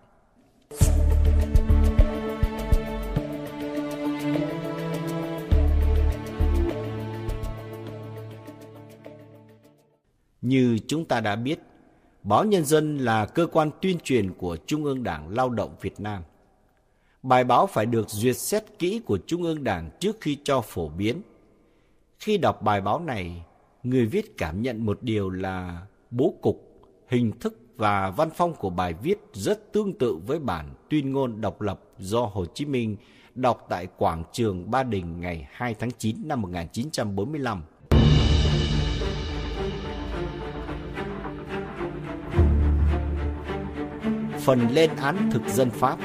Như chúng ta đã biết, báo Nhân dân là cơ quan tuyên truyền của Trung ương Đảng Lao động Việt Nam. Bài báo phải được duyệt xét kỹ của Trung ương Đảng trước khi cho phổ biến. Khi đọc bài báo này, người viết cảm nhận một điều là bố cục, hình thức và văn phong của bài viết rất tương tự với bản tuyên ngôn độc lập do Hồ Chí Minh đọc tại quảng trường Ba Đình ngày hai tháng chín năm một nghìn chín trăm bốn mươi lăm. Phần lên án thực dân Pháp.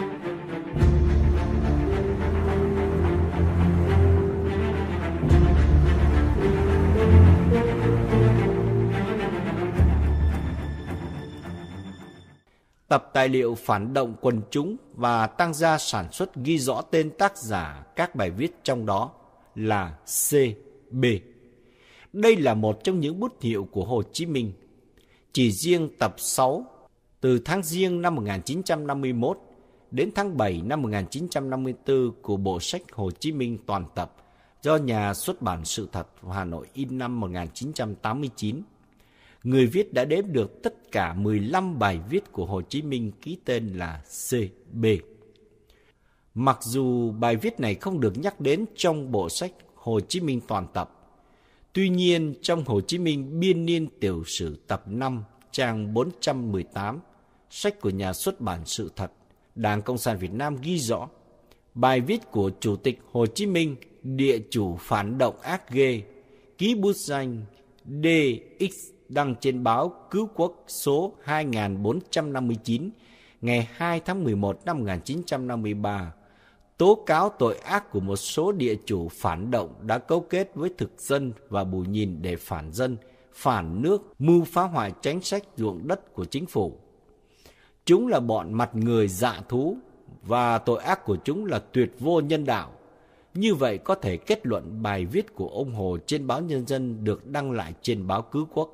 Tập tài liệu phản động quần chúng và tăng gia sản xuất ghi rõ tên tác giả các bài viết trong đó là xê bê. Đây là một trong những bút hiệu của Hồ Chí Minh. Chỉ riêng tập sáu, từ tháng Giêng năm một nghìn chín trăm năm mươi mốt đến tháng bảy năm một nghìn chín trăm năm mươi tư của bộ sách Hồ Chí Minh toàn tập do Nhà xuất bản Sự thật Hà Nội in năm một nghìn chín trăm tám mươi chín, người viết đã đếm được tất cả mười lăm bài viết của Hồ Chí Minh ký tên là xê bê. Mặc dù bài viết này không được nhắc đến trong bộ sách Hồ Chí Minh toàn tập, tuy nhiên trong Hồ Chí Minh Biên niên tiểu sử tập năm trang bốn trăm mười tám, sách của Nhà xuất bản Sự thật, Đảng Cộng sản Việt Nam ghi rõ, bài viết của Chủ tịch Hồ Chí Minh, địa chủ phản động ác ghê, ký bút danh đê ích đăng trên báo Cứu Quốc số hai nghìn bốn trăm năm mươi chín ngày hai tháng mười một năm một nghìn chín trăm năm mươi ba, tố cáo tội ác của một số địa chủ phản động đã cấu kết với thực dân và Bù Nhìn để phản dân, phản nước, mưu phá hoại chính sách ruộng đất của chính phủ. Chúng là bọn mặt người dạ thú và tội ác của chúng là tuyệt vô nhân đạo. Như vậy có thể kết luận bài viết của ông Hồ trên báo Nhân dân được đăng lại trên báo Cứu Quốc.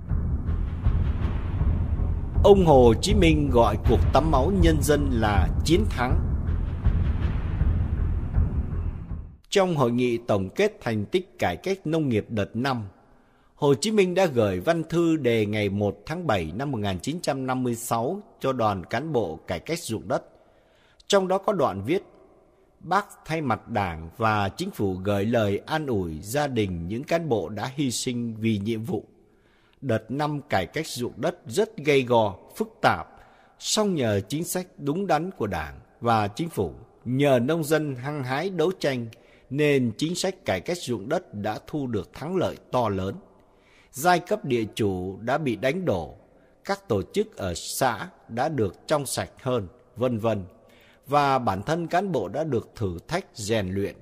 Ông Hồ Chí Minh gọi cuộc tắm máu nhân dân là chiến thắng. Trong hội nghị tổng kết thành tích cải cách nông nghiệp đợt năm, Hồ Chí Minh đã gửi văn thư đề ngày một tháng bảy năm một nghìn chín trăm năm mươi sáu cho đoàn cán bộ cải cách ruộng đất. Trong đó có đoạn viết: Bác thay mặt Đảng và Chính phủ gửi lời an ủi gia đình những cán bộ đã hy sinh vì nhiệm vụ. Đợt năm cải cách ruộng đất rất gay go, phức tạp, song nhờ chính sách đúng đắn của Đảng và Chính phủ, nhờ nông dân hăng hái đấu tranh, nên chính sách cải cách ruộng đất đã thu được thắng lợi to lớn. Giai cấp địa chủ đã bị đánh đổ, các tổ chức ở xã đã được trong sạch hơn, vân vân, và bản thân cán bộ đã được thử thách rèn luyện.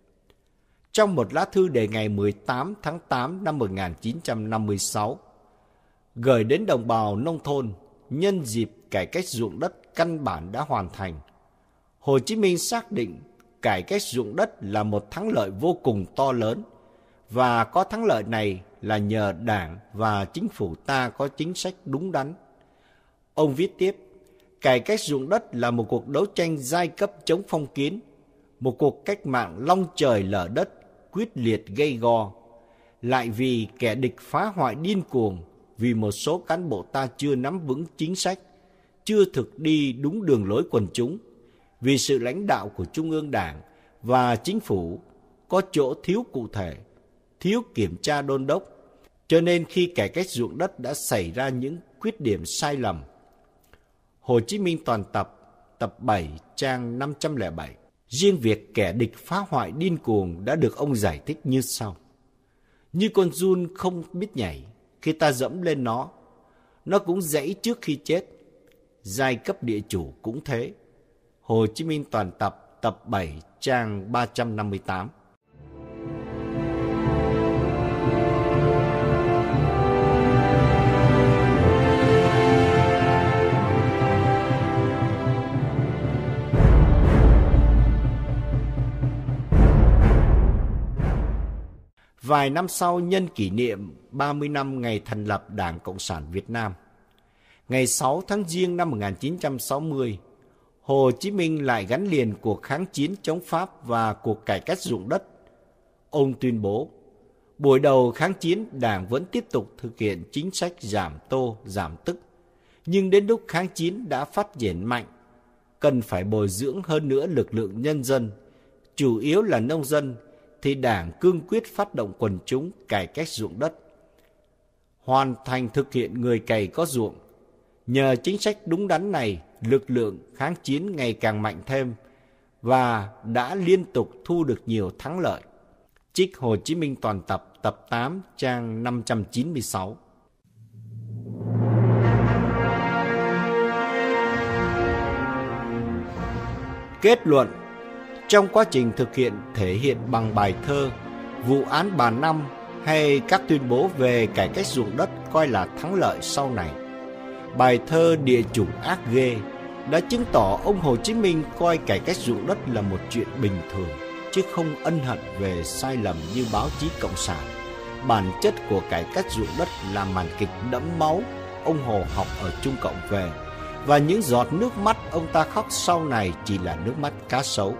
Trong một lá thư đề ngày mười tám tháng tám năm một nghìn chín trăm năm mươi sáu, gửi đến đồng bào nông thôn nhân dịp cải cách ruộng đất căn bản đã hoàn thành, Hồ Chí Minh xác định cải cách ruộng đất là một thắng lợi vô cùng to lớn, và có thắng lợi này là nhờ Đảng và Chính phủ ta có chính sách đúng đắn. Ông viết tiếp: Cải cách ruộng đất là một cuộc đấu tranh giai cấp chống phong kiến, một cuộc cách mạng long trời lở đất, quyết liệt gay go, lại vì kẻ địch phá hoại điên cuồng, vì một số cán bộ ta chưa nắm vững chính sách, chưa thực đi đúng đường lối quần chúng, vì sự lãnh đạo của Trung ương Đảng và Chính phủ có chỗ thiếu cụ thể, thiếu kiểm tra đôn đốc, cho nên khi cải cách ruộng đất đã xảy ra những khuyết điểm sai lầm. Hồ Chí Minh toàn tập, tập bảy, trang năm trăm lẻ bảy. Riêng việc kẻ địch phá hoại điên cuồng đã được ông giải thích như sau: Như con giun không biết nhảy, khi ta dẫm lên nó, nó cũng giãy trước khi chết. Giai cấp địa chủ cũng thế. Hồ Chí Minh toàn tập, tập bảy, trang ba trăm năm mươi tám. Vài năm sau, nhân kỷ niệm ba mươi năm ngày thành lập Đảng Cộng sản Việt Nam, ngày sáu tháng Giêng năm một nghìn chín trăm sáu mươi, Hồ Chí Minh lại gắn liền cuộc kháng chiến chống Pháp và cuộc cải cách ruộng đất. Ông tuyên bố, buổi đầu kháng chiến Đảng vẫn tiếp tục thực hiện chính sách giảm tô, giảm tức, nhưng đến lúc kháng chiến đã phát triển mạnh, cần phải bồi dưỡng hơn nữa lực lượng nhân dân, chủ yếu là nông dân, thì Đảng cương quyết phát động quần chúng cải cách ruộng đất, hoàn thành thực hiện người cày có ruộng. Nhờ chính sách đúng đắn này, lực lượng kháng chiến ngày càng mạnh thêm và đã liên tục thu được nhiều thắng lợi. Trích Hồ Chí Minh toàn tập, tập tám, trang năm trăm chín mươi sáu. Kết luận: trong quá trình thực hiện thể hiện bằng bài thơ, vụ án Bà Năm hay các tuyên bố về cải cách ruộng đất coi là thắng lợi sau này. Bài thơ Địa chủng ác ghê đã chứng tỏ ông Hồ Chí Minh coi cải cách ruộng đất là một chuyện bình thường, chứ không ân hận về sai lầm như báo chí cộng sản. Bản chất của cải cách ruộng đất là màn kịch đẫm máu ông Hồ học ở Trung Cộng về, và những giọt nước mắt ông ta khóc sau này chỉ là nước mắt cá sấu.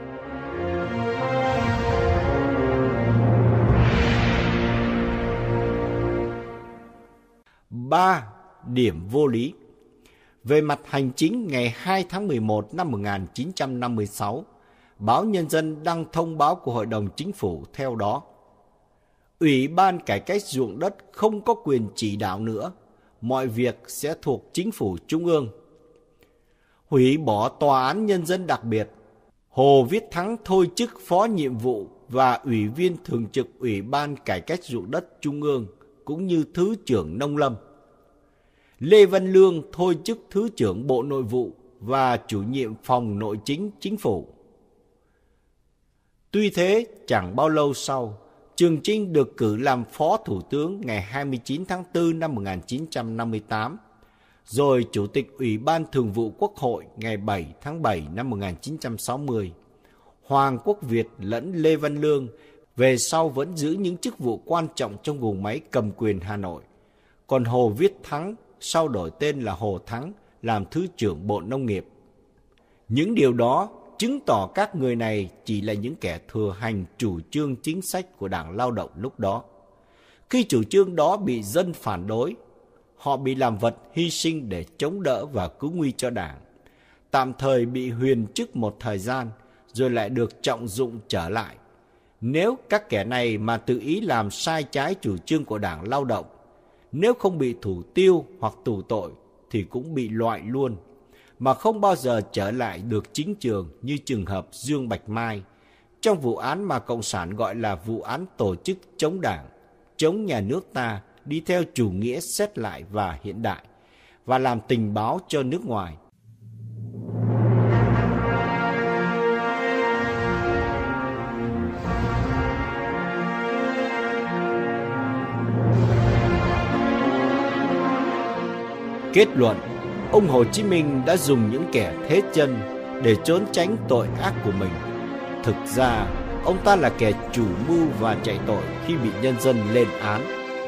Ba. Điểm vô lý. Về mặt hành chính, ngày hai tháng mười một năm một nghìn chín trăm năm mươi sáu, báo Nhân dân đăng thông báo của Hội đồng Chính phủ theo đó: Ủy ban cải cách ruộng đất không có quyền chỉ đạo nữa, mọi việc sẽ thuộc Chính phủ Trung ương. Hủy bỏ Tòa án Nhân dân đặc biệt, Hồ Viết Thắng thôi chức phó nhiệm vụ và Ủy viên thường trực Ủy ban cải cách ruộng đất Trung ương cũng như Thứ trưởng Nông lâm. Lê Văn Lương thôi chức Thứ trưởng Bộ Nội vụ và chủ nhiệm phòng Nội chính Chính phủ. Tuy thế, chẳng bao lâu sau, Trường Chinh được cử làm Phó Thủ tướng ngày hai mươi chín tháng tư năm một nghìn chín trăm năm mươi tám, rồi Chủ tịch Ủy ban Thường vụ Quốc hội ngày bảy tháng bảy năm một nghìn chín trăm sáu mươi. Hoàng Quốc Việt lẫn Lê Văn Lương về sau vẫn giữ những chức vụ quan trọng trong guồng máy cầm quyền Hà Nội. Còn Hồ Viết Thắng sau đổi tên là Hồ Thắng làm Thứ trưởng Bộ Nông nghiệp. Những điều đó chứng tỏ các người này chỉ là những kẻ thừa hành chủ trương chính sách của Đảng Lao động lúc đó. Khi chủ trương đó bị dân phản đối, họ bị làm vật hy sinh để chống đỡ và cứu nguy cho Đảng. Tạm thời bị huyền chức một thời gian, rồi lại được trọng dụng trở lại. Nếu các kẻ này mà tự ý làm sai trái chủ trương của Đảng Lao động, nếu không bị thủ tiêu hoặc tù tội thì cũng bị loại luôn, mà không bao giờ trở lại được chính trường như trường hợp Dương Bạch Mai, trong vụ án mà Cộng sản gọi là vụ án tổ chức chống Đảng, chống nhà nước ta đi theo chủ nghĩa xét lại và hiện đại, và làm tình báo cho nước ngoài. Kết luận: ông Hồ Chí Minh đã dùng những kẻ thế chân để trốn tránh tội ác của mình. Thực ra, ông ta là kẻ chủ mưu và chạy tội khi bị nhân dân lên án.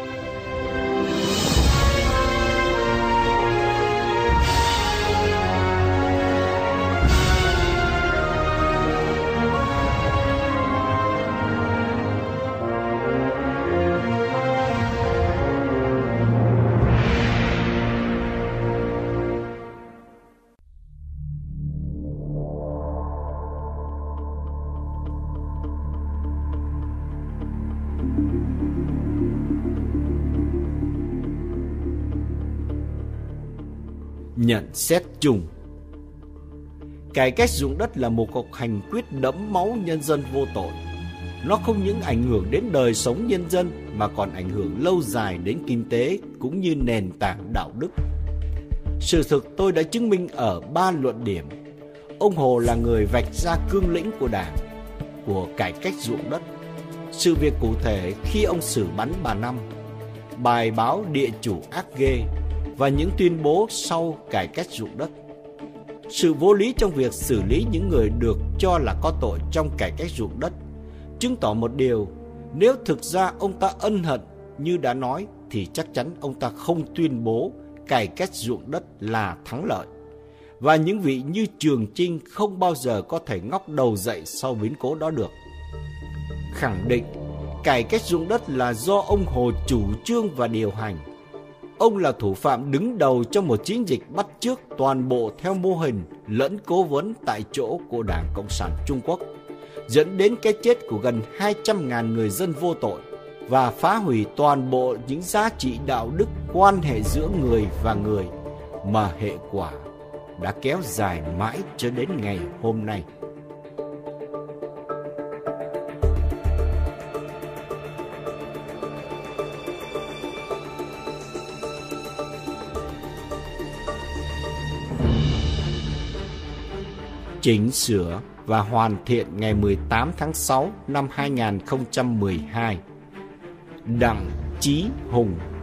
Nhận xét chung: cải cách ruộng đất là một cuộc hành quyết đẫm máu nhân dân vô tội. Nó không những ảnh hưởng đến đời sống nhân dân mà còn ảnh hưởng lâu dài đến kinh tế cũng như nền tảng đạo đức. Sự thực tôi đã chứng minh ở ba luận điểm. Ông Hồ là người vạch ra cương lĩnh của Đảng, của cải cách ruộng đất. Sự việc cụ thể khi ông xử bắn bà Năm, bài báo Địa chủ ác ghê và những tuyên bố sau cải cách ruộng đất. Sự vô lý trong việc xử lý những người được cho là có tội trong cải cách ruộng đất chứng tỏ một điều: nếu thực ra ông ta ân hận như đã nói thì chắc chắn ông ta không tuyên bố cải cách ruộng đất là thắng lợi. Và những vị như Trường Chinh không bao giờ có thể ngóc đầu dậy sau biến cố đó được. Khẳng định cải cách ruộng đất là do ông Hồ chủ trương và điều hành. Ông là thủ phạm đứng đầu trong một chiến dịch bắt chước toàn bộ theo mô hình lẫn cố vấn tại chỗ của Đảng Cộng sản Trung Quốc, dẫn đến cái chết của gần hai trăm nghìn người dân vô tội và phá hủy toàn bộ những giá trị đạo đức quan hệ giữa người và người mà hệ quả đã kéo dài mãi cho đến ngày hôm nay. Chỉnh sửa và hoàn thiện ngày mười tám tháng sáu năm hai nghìn không trăm mười hai. Đặng Chí Hùng.